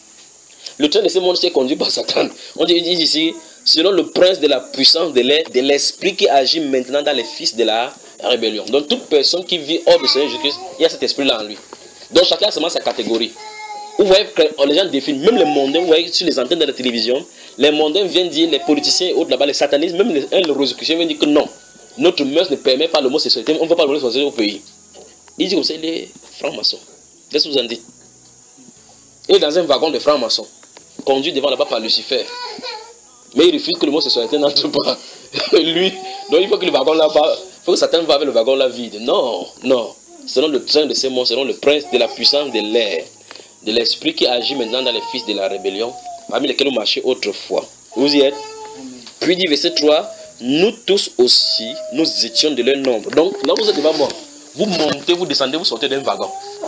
Le train de ce monde c'est conduit par Satan. On dit, il dit ici, selon le prince de la puissance de l'esprit qui agit maintenant dans les fils de la rébellion. Donc toute personne qui vit hors de Seigneur Jésus-Christ, il y a cet esprit-là en lui. Donc chacun a seulement sa catégorie. Vous voyez que les gens définissent, même les mondains, vous voyez sur les antennes de la télévision, les mondains viennent dire, les politiciens et autres là-bas, les satanistes, même les, les rosicruciens viennent dire que non, notre mœurs ne permet pas l'homosexualité, on ne veut pas l'homosexualité au pays. Il dit comme ça, il est franc-maçon. Qu'est-ce que vous en dites? Il est dans un wagon de franc-maçon, conduit devant là-bas par Lucifer. Mais il refuse que l'homosexualité n'entre pas. Lui, donc il faut que le wagon là-bas, il faut que Satan va avec le wagon là vide. Non, non. Selon le train de ces mondes, selon le prince de la puissance de l'air, de l'esprit qui agit maintenant dans les fils de la rébellion, parmi lesquels nous marchions autrefois. Vous y êtes? Puis dit verset trois, nous tous aussi, nous étions de leur nombre. Donc là vous êtes devant moi. Vous montez, vous descendez, vous sortez d'un wagon.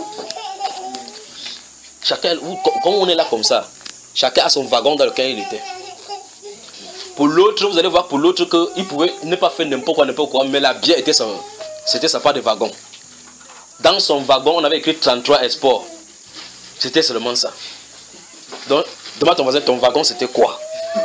Chacun, vous, comme on est là comme ça, chacun a son wagon dans lequel il était. Pour l'autre, vous allez voir pour l'autre qu'il pouvait ne pas faire n'importe quoi, n'importe quoi, mais la bière était sa, c'était sa part de wagon. Dans son wagon, on avait écrit trente-trois Export. C'était seulement ça. Donc, demande à ton voisin, ton wagon c'était quoi?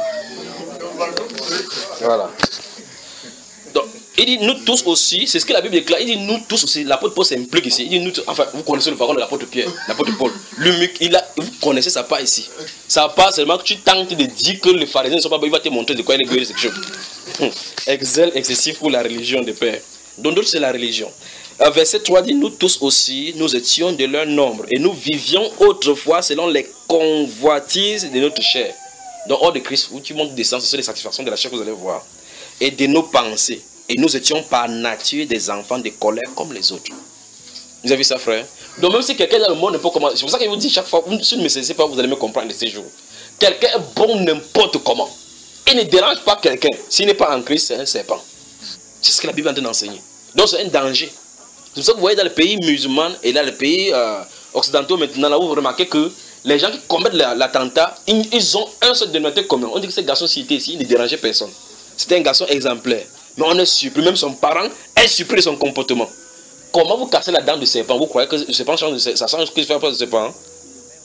Voilà. Donc, il dit nous tous aussi, c'est ce que la Bible déclare, il dit nous tous aussi, l'apôtre Paul s'implique ici. Il dit nous tous, enfin, vous connaissez le wagon de l'apôtre Pierre, l'apôtre Paul. Lui, il a, vous connaissez sa part ici. Sa part seulement que tu tentes de dire que les pharisiens ne sont pas bons, il va te montrer de quoi il est guéri, c'est quelque chose. Excel excessif pour la religion de Père. Donc d'autres c'est la religion. Verset trois dit, nous tous aussi, nous étions de leur nombre et nous vivions autrefois selon les convoitises de notre chair. Donc hors de Christ, où tu montes des sens, ce sont les satisfactions de la chair que vous allez voir. Et de nos pensées. Et nous étions par nature des enfants de colère comme les autres. Vous avez vu ça, frère? Donc même si quelqu'un dans le monde ne peut comment, c'est pour ça qu'il vous dit chaque fois, si vous ne me saisissez pas, vous allez me comprendre de ces jours. Quelqu'un est bon n'importe comment. Il ne dérange pas quelqu'un. S'il n'est pas en Christ, c'est un serpent. C'est ce que la Bible est en train d'enseigner. Donc c'est un danger. C'est pour ça que vous voyez dans les pays musulmans et dans les pays euh, occidentaux maintenant, là où vous remarquez que les gens qui commettent l'attentat, ils, ils ont un seul dénominateur commun. On dit que ce garçon cité ici, il ne dérangeait personne. C'était un garçon exemplaire. Mais on est surpris, même son parent est surpris de son comportement. Comment vous cassez la dent du serpent? Vous croyez que le serpent change de serpent? Ça change ce qu'il fait pas de serpent?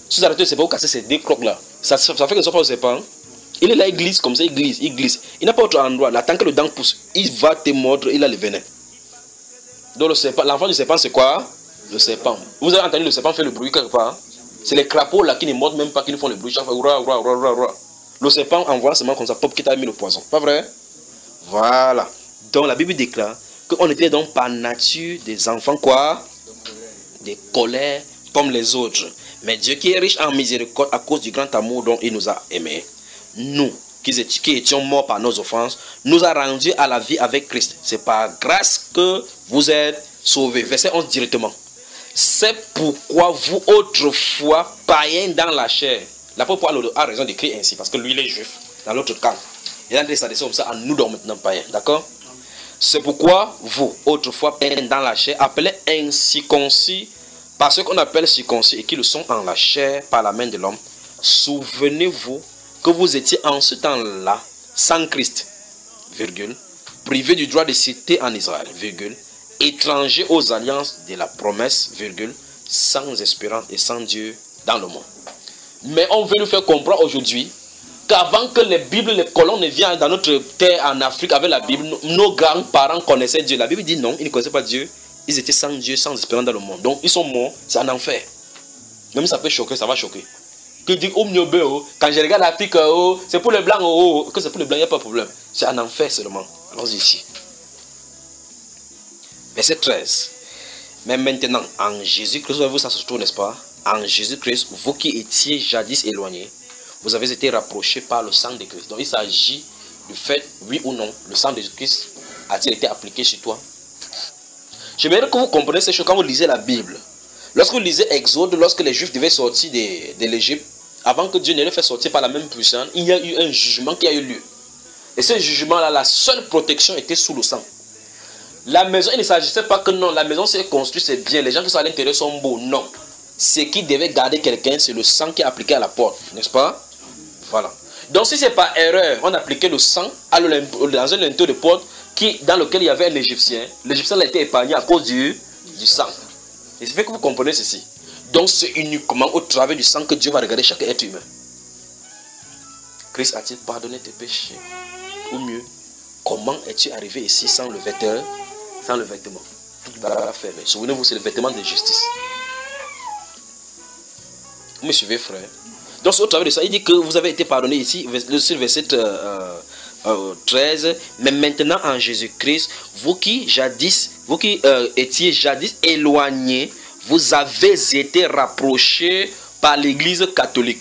Si vous arrêtez le serpent, vous cassez ces deux crocs-là. Ça, ça fait que ne soit pas le serpent. Il est là, il glisse comme ça, il glisse, il glisse. Il n'a pas autre endroit. Là, tant que le dent pousse, il va te mordre, il a le venin. Donc le serpent, l'enfant du serpent, c'est quoi? Le serpent. Vous avez entendu le serpent faire le bruit quelque part? C'est les crapauds là qui ne mordent même pas, qui ne font le bruit. Chaque fois, oura, oura, oura, oura, oura. Le serpent envoie seulement comme ça, pop, qui t'a mis le poison. Pas vrai? Voilà. Donc la Bible déclare qu'on était donc par nature des enfants quoi? Des colères comme les autres. Mais Dieu qui est riche en miséricorde à cause du grand amour dont il nous a aimés, nous qui étions morts par nos offenses, nous a rendus à la vie avec Christ. C'est par grâce que vous êtes sauvés. Verset onze directement. C'est pourquoi vous autrefois païens dans la chair. L'apôtre Paul a raison d'écrire ainsi parce que lui il est juif dans l'autre camp. Il a dit ça comme ça à nous donc maintenant païens. D'accord? C'est pourquoi vous autrefois païens dans la chair appelés incirconcis par ceux qu'on appelle circoncis et qui le sont en la chair par la main de l'homme. Souvenez-vous que vous étiez en ce temps-là sans Christ, virgule, privés du droit de cité en Israël, virgule, étrangers aux alliances de la promesse, virgule, sans espérance et sans Dieu dans le monde. Mais on veut nous faire comprendre aujourd'hui qu'avant que les Bibles, les colons ne viennent dans notre terre en Afrique avec la Bible, nos grands-parents connaissaient Dieu. La Bible dit non, ils ne connaissaient pas Dieu. Ils étaient sans Dieu, sans espérance dans le monde. Donc ils sont morts, c'est un enfer. Même ça peut choquer, ça va choquer. Que dit oh miobe oh, quand je regarde l'Afrique oh, c'est pour les blancs oh, que c'est pour les blancs, il n'y a pas de problème. C'est un enfer seulement. Allons ici. Verset treize. Mais maintenant, en Jésus-Christ, vous ça se trouve, n'est-ce pas? En Jésus-Christ, vous qui étiez jadis éloignés, vous avez été rapprochés par le sang de Christ. Donc il s'agit du fait, oui ou non, le sang de Christ a-t-il été appliqué sur toi? J'aimerais que vous compreniez ces choses quand vous lisez la Bible. Lorsque vous lisez Exode, lorsque les Juifs devaient sortir de, de l'Égypte, avant que Dieu ne les fasse sortir par la même puissance, il y a eu un jugement qui a eu lieu. Et ce jugement-là, la seule protection était sous le sang. La maison, il ne s'agissait pas que non, la maison s'est construite, c'est bien, les gens qui sont à l'intérieur sont beaux. Non. Ce qui devait garder quelqu'un, c'est le sang qui est appliqué à la porte, n'est-ce pas? Voilà. Donc si c'est par erreur, on appliquait le sang à dans un linteau de porte qui, dans lequel il y avait un Égyptien, l'Égyptien a été épargné à cause du, du sang. Et c'est fait que vous comprenez ceci. Donc c'est uniquement au travers du sang que Dieu va regarder chaque être humain. Christ a-t-il pardonné tes péchés? Ou mieux, comment es-tu arrivé ici sans le vêtement? Sans le vêtement. Souvenez-vous, c'est le vêtement de justice. Vous me suivez, frère? Donc c'est au travers de ça, il dit que vous avez été pardonné ici, le verset euh, euh, treize. Mais maintenant en Jésus-Christ, vous qui jadis, vous qui euh, étiez jadis éloignés, vous avez été rapprochés par l'Église catholique.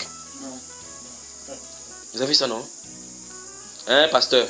Vous avez vu ça, non? Hein, pasteur?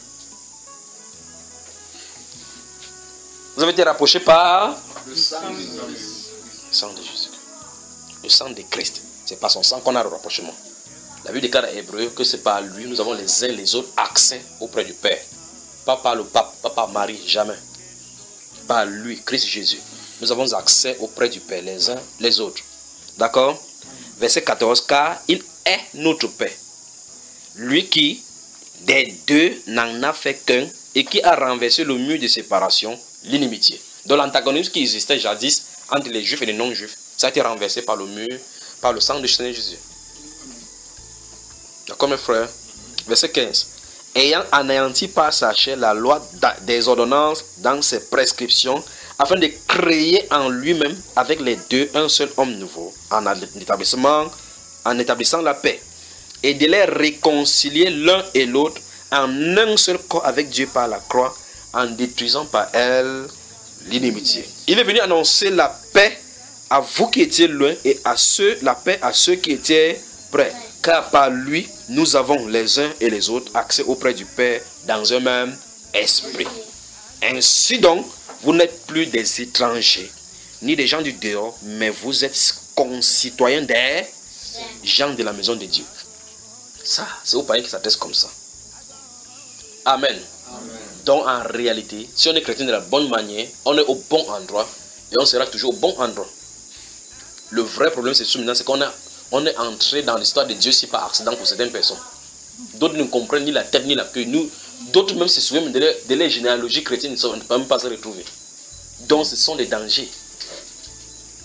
Vous avez été rapprochés par le sang de Jésus. Le sang de Christ. C'est par son sang qu'on a le rapprochement. La Bible déclare à Hébreu que c'est par lui nous avons les uns les autres accès auprès du Père. Pas par le pape, pas par Marie, jamais. Par lui, Christ Jésus. Nous avons accès auprès du Père, les uns les autres. D'accord? Verset quatorze. Car il est notre Père. Lui qui, des deux, n'en a fait qu'un et qui a renversé le mur de séparation, l'inimitié. Donc l'antagonisme qui existait jadis entre les juifs et les non-juifs, ça a été renversé par le mur, par le sang de Seigneur Jésus. D'accord mes frères? Verset quinze. Ayant anéanti par sa chair la loi des ordonnances dans ses prescriptions, afin de créer en lui-même avec les deux un seul homme nouveau, en établissement, en établissant la paix, et de les réconcilier l'un et l'autre en un seul corps avec Dieu par la croix, en détruisant par elle l'inimitié. Il est venu annoncer la paix à vous qui étiez loin et à ceux, la paix à ceux qui étaient près. Car par lui, nous avons les uns et les autres accès auprès du Père dans un même esprit. Ainsi donc, vous n'êtes plus des étrangers, ni des gens du dehors, mais vous êtes concitoyens des gens de la maison de Dieu. Ça, c'est aux païens qui s'adressent comme ça. Amen. Amen. Donc en réalité, si on est chrétien de la bonne manière, on est au bon endroit et on sera toujours au bon endroit. Le vrai problème, c'est maintenant, c'est qu'on a, on est entré dans l'histoire de Dieu si par accident pour certaines personnes. D'autres ne comprennent ni la tête ni la queue. Nous, d'autres même se souviennent de leur, de leur généalogie chrétienne, ils ne peuvent même pas se retrouver. Donc ce sont des dangers.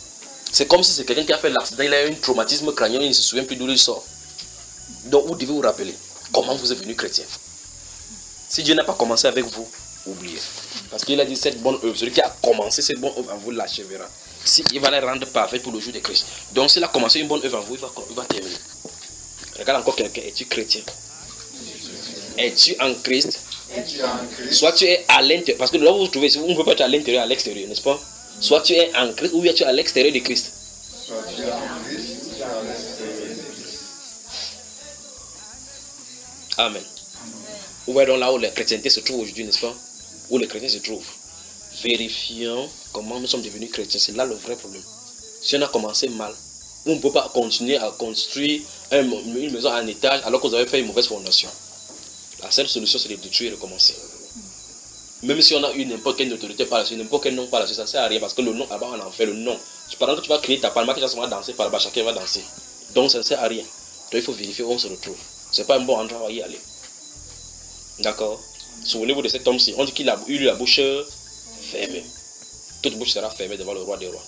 C'est comme si c'est quelqu'un qui a fait l'accident, il a eu un traumatisme crânien, il ne se souvient plus d'où il sort. Donc vous devez vous rappeler comment vous êtes venu chrétien. Si Dieu n'a pas commencé avec vous, oubliez. Parce qu'il a dit cette bonne œuvre, celui qui a commencé cette bonne œuvre en vous l'achèvera. Si il va la rendre parfaite pour le jour de Christ. Donc s'il a commencé une bonne œuvre en vous, il va, il va terminer. Regarde encore quelqu'un, es-tu chrétien? Es-tu en Christ? Soit tu es à l'intérieur, parce que là où vous vous trouvez, on ne peut pas être à l'intérieur, à l'extérieur, n'est-ce pas? Soit tu es en Christ ou tu es à l'extérieur de Christ.
Soit tu es en Christ ou tu es à l'extérieur.
Amen. Vous voyez donc là où la chrétienté se trouve aujourd'hui, n'est-ce pas? Où les chrétiens se trouvent. Vérifions comment nous sommes devenus chrétiens. C'est là le vrai problème. Si on a commencé mal, on ne peut pas continuer à construire un, une maison en étage alors que vous avez fait une mauvaise fondation. La seule solution, c'est de détruire et de recommencer. Même si on a eu n'importe quelle autorité par la suite, n'importe quel nom par la suite, ça ne sert à rien parce que le nom, là-bas, on en fait le nom. Par exemple, tu vas créer ta palma, que va danser par là-bas, chacun va danser. Donc, ça ne sert à rien. Donc, il faut vérifier où on se retrouve. Ce n'est pas un bon endroit où y aller. D'accord? Souvenez-vous de cet homme-ci. On dit qu'il a eu la bouche fermée. Toute bouche sera fermée devant le roi des rois.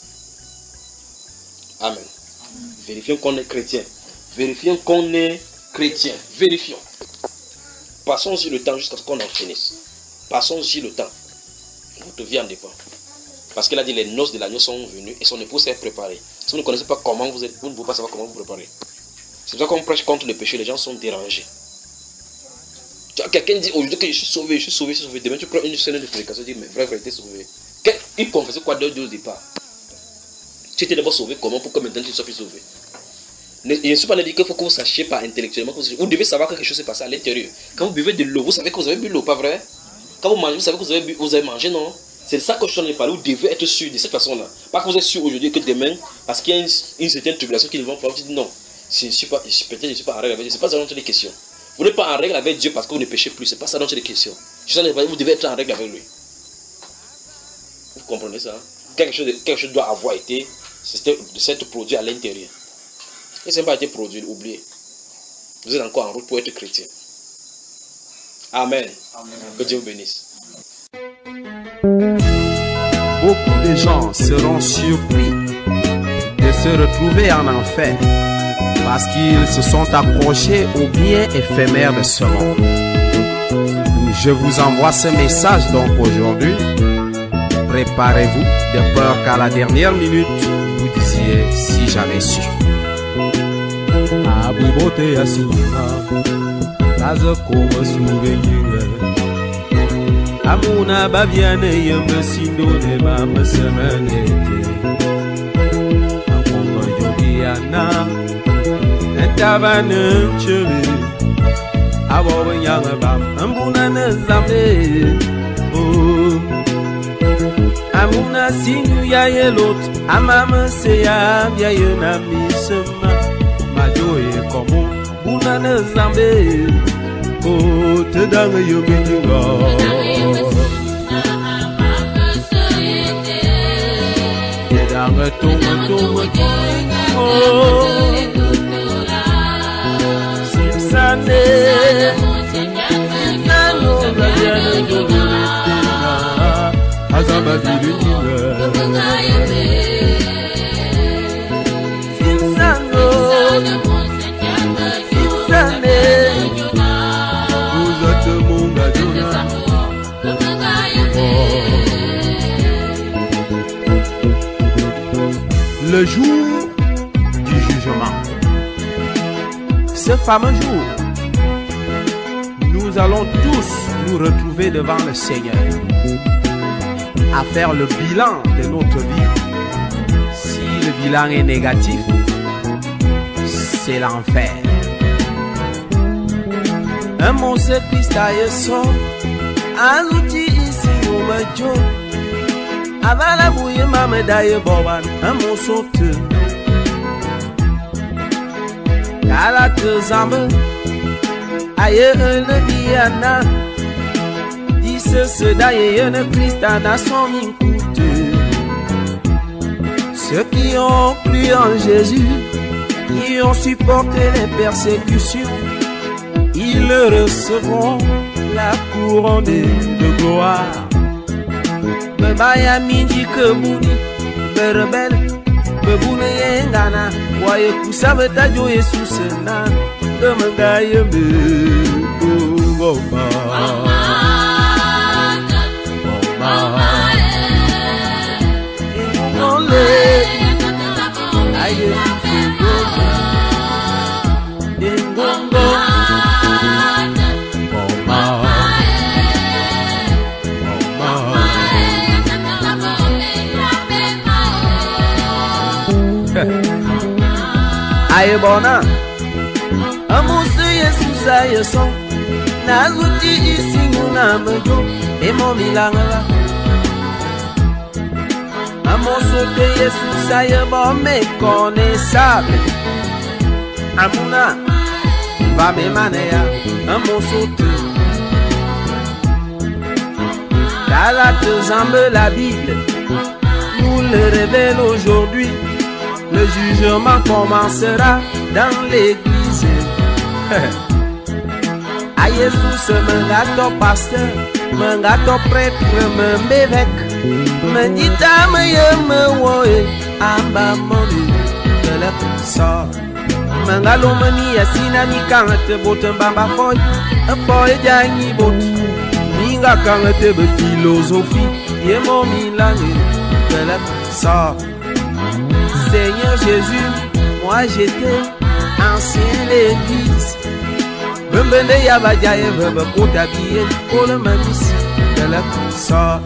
Amen. Vérifions qu'on est chrétien. Vérifions qu'on est chrétien. Vérifions. Passons-y le temps jusqu'à ce qu'on en finisse. Passons-y le temps. Votre vie en dépend. Parce qu'il a dit les noces de l'agneau sont venues et son épouse s'est préparée. Si vous ne connaissez pas comment vous êtes, vous ne pouvez pas savoir comment vous préparez. C'est pour ça qu'on prêche contre le péché, les gens sont dérangés. Quelqu'un dit aujourd'hui que je suis sauvé, je suis sauvé, je suis sauvé. Demain tu prends une scène de prédication et dis mais vrai, vrai, tu es sauvé. Il confessait quoi deux, deux au départ? Tu étais d'abord sauvé comment pour que maintenant tu ne sois plus sauvé? Il ne suis pas dit qu'il faut que vous sachiez pas intellectuellement. Vous devez savoir que quelque chose s'est passé à l'intérieur. Quand vous buvez de l'eau, vous savez que vous avez bu l'eau, pas vrai? Quand vous mangez, vous savez que vous avez, bu, vous avez mangé, non? C'est ça que je suis en train de parler. Vous devez être sûr de cette façon-là. Pas que vous êtes sûr aujourd'hui que demain, parce qu'il y a une, une certaine tribulation qui ne vont pas, vous dites non, je ne suis pas, peut-être je ne suis pas en règle avec Dieu. Ce n'est pas ça dont il est question. Vous n'êtes pas en règle avec Dieu parce que vous ne péchez plus. Ce n'est pas ça dont il est question. Je suis en train de parler, vous devez être en règle avec lui. Vous comprenez ça? Quelque chose, quelque chose doit avoir été, de s'être produit à l'intérieur. Et ça n'a pas été produit, oubliez. Vous êtes encore en route pour être chrétien. Amen. Amen. Que Dieu vous bénisse.
Beaucoup de gens seront surpris de se retrouver en enfer parce qu'ils se sont accrochés aux biens éphémères de ce monde. Je vous envoie ce message donc aujourd'hui. Préparez-vous de peur qu'à la dernière minute, vous disiez si j'avais su. Abubote asuma, kaza koma souvenir. Amuna babiane yembe sindo de mama semenete. Akoma yogiana, entavane chele. Abo yanga bam, ambuna nezame. Oh, amuna sinu ya yelot, amama se ya ya yena misema. Majoye komo, buna nezame. Oh, te dange yo benjuga. Tonga tonga oh Simsane Nano Rabiane Dovina Azamba Vidinga Simsano Simsane Vous êtes mon gadona Le jour du jugement. Ce fameux jour, nous allons tous nous retrouver devant le Seigneur à faire le bilan de notre vie. Si le bilan est négatif, c'est l'enfer. Un monstre Christaïe son, un outil ici au majo. Avala bouye ma médaille boban, un mon saute. Kala te zambe, aye le biana. Dis ce daye ne Christana son mincoute. Ceux qui ont cru en Jésus, qui ont supporté les persécutions, ils recevront la couronne de gloire. Baya midi que mouni, berebel, bebune yengana waye kusaba tajo Yesus na demanga yembe ngoma ngoma ingole aye ngoma ingombo ngoma aye bona amusu Yesus aye son nazuti isingu na mejo emo milangala amoso de Yesus aye bon méconnaissable amuna va me manea amoso te Galates zambe la Bible nous le révèle aujourd'hui. Le jugement commencera dans l'église. A Yesus mengato pasteur, mengato prêtre, me évêque, me dit à me me woe, amba moni, de la sort. Mengalo mani asina ni kante bote mbamba foy, a foy jani bot. Minga kante be philosophie, yemo milane, de la sort. Seigneur Jésus, moi j'étais ancien l'église. Bembende yabajaye bebe kotabiye kole mamisi de la sort.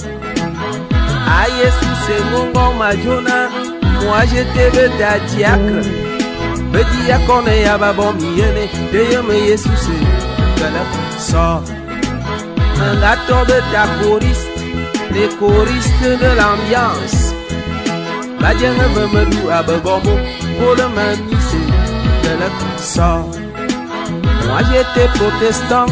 A Yesus c'est mon bon majona, moi j'étais beta diacre. Be diacone yababon miene, de yeme Yesus de la sort. Un gâteau de ta choriste, les choristes de l'ambiance. La dienne veut me louer à Bebomo pour le maniser de la sort. Moi j'étais protestant,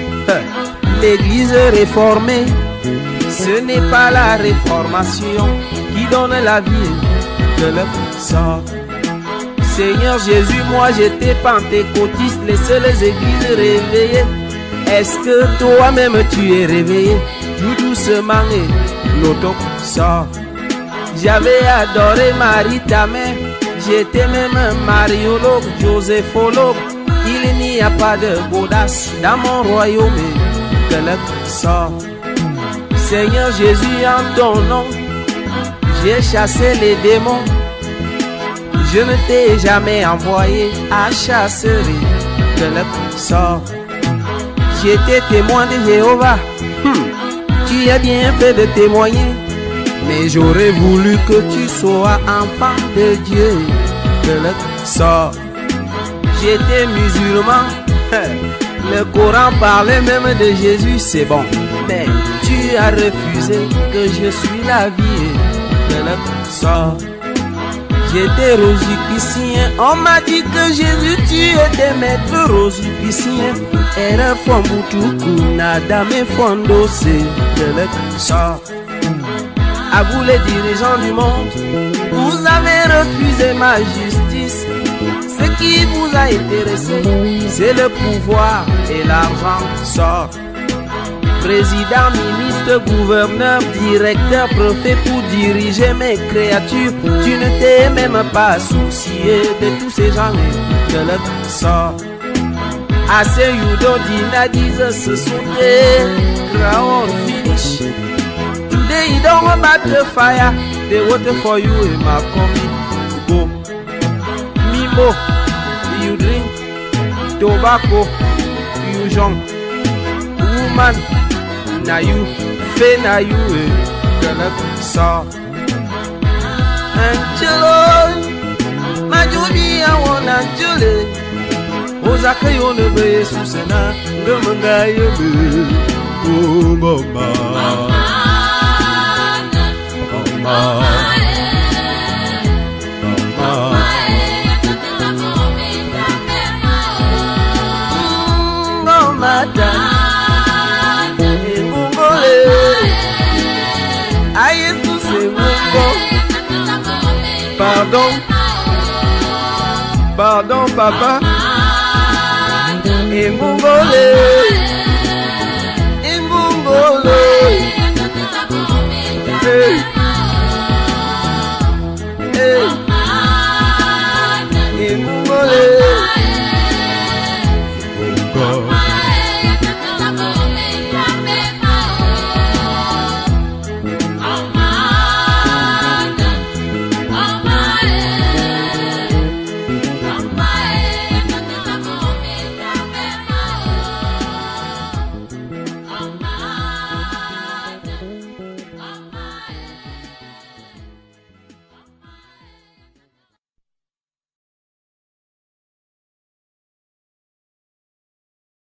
l'église réformée. Ce n'est pas la réformation qui donne la vie de la sort. Seigneur Jésus, moi j'étais pentecôtiste, les seules églises réveillées. Est-ce que toi-même tu es réveillé? Tout doucement et l'auto sort. J'avais adoré Marie ta mère, j'étais même mariologue, joséphologue. Il n'y a pas de audace dans mon royaume de la sort. Seigneur Jésus, en ton nom, j'ai chassé les démons. Je ne t'ai jamais envoyé à chasser de la sort. J'étais témoin de Jéhovah, hum, tu as bien fait de témoigner. Mais j'aurais voulu que tu sois enfant de Dieu de la sort. J'étais musulman, le Coran parlait même de Jésus, c'est bon. Mais tu as refusé que je suis la vie de la sort. J'étais rosicrucien, on m'a dit que Jésus tu étais maître rosicrucien. Era fombutuku nada me fondose de la sort. À vous les dirigeants du monde, vous avez refusé ma justice. Ce qui vous a intéressé, c'est le pouvoir et l'argent sort. Président, ministre, gouverneur, directeur, préfet pour diriger mes créatures. Tu ne t'es même pas soucié de tous ces gens de leur sort. Assez Yudo Dina disent ce sont des crowd finish. Today you don't about the fire, they water for you in my coming. Go. Mimo, you drink. Tobacco, you jump. Woman, now you, fe now you, gonna saw. Angelo, my Judy, I want Angelo. Ozaka yo ne be susena, ngamanga yo be. Oh mama, mama, mama. Mata, Mungole, aïe tout c'est Mungo. Pardon, pardon papa, et Mungole.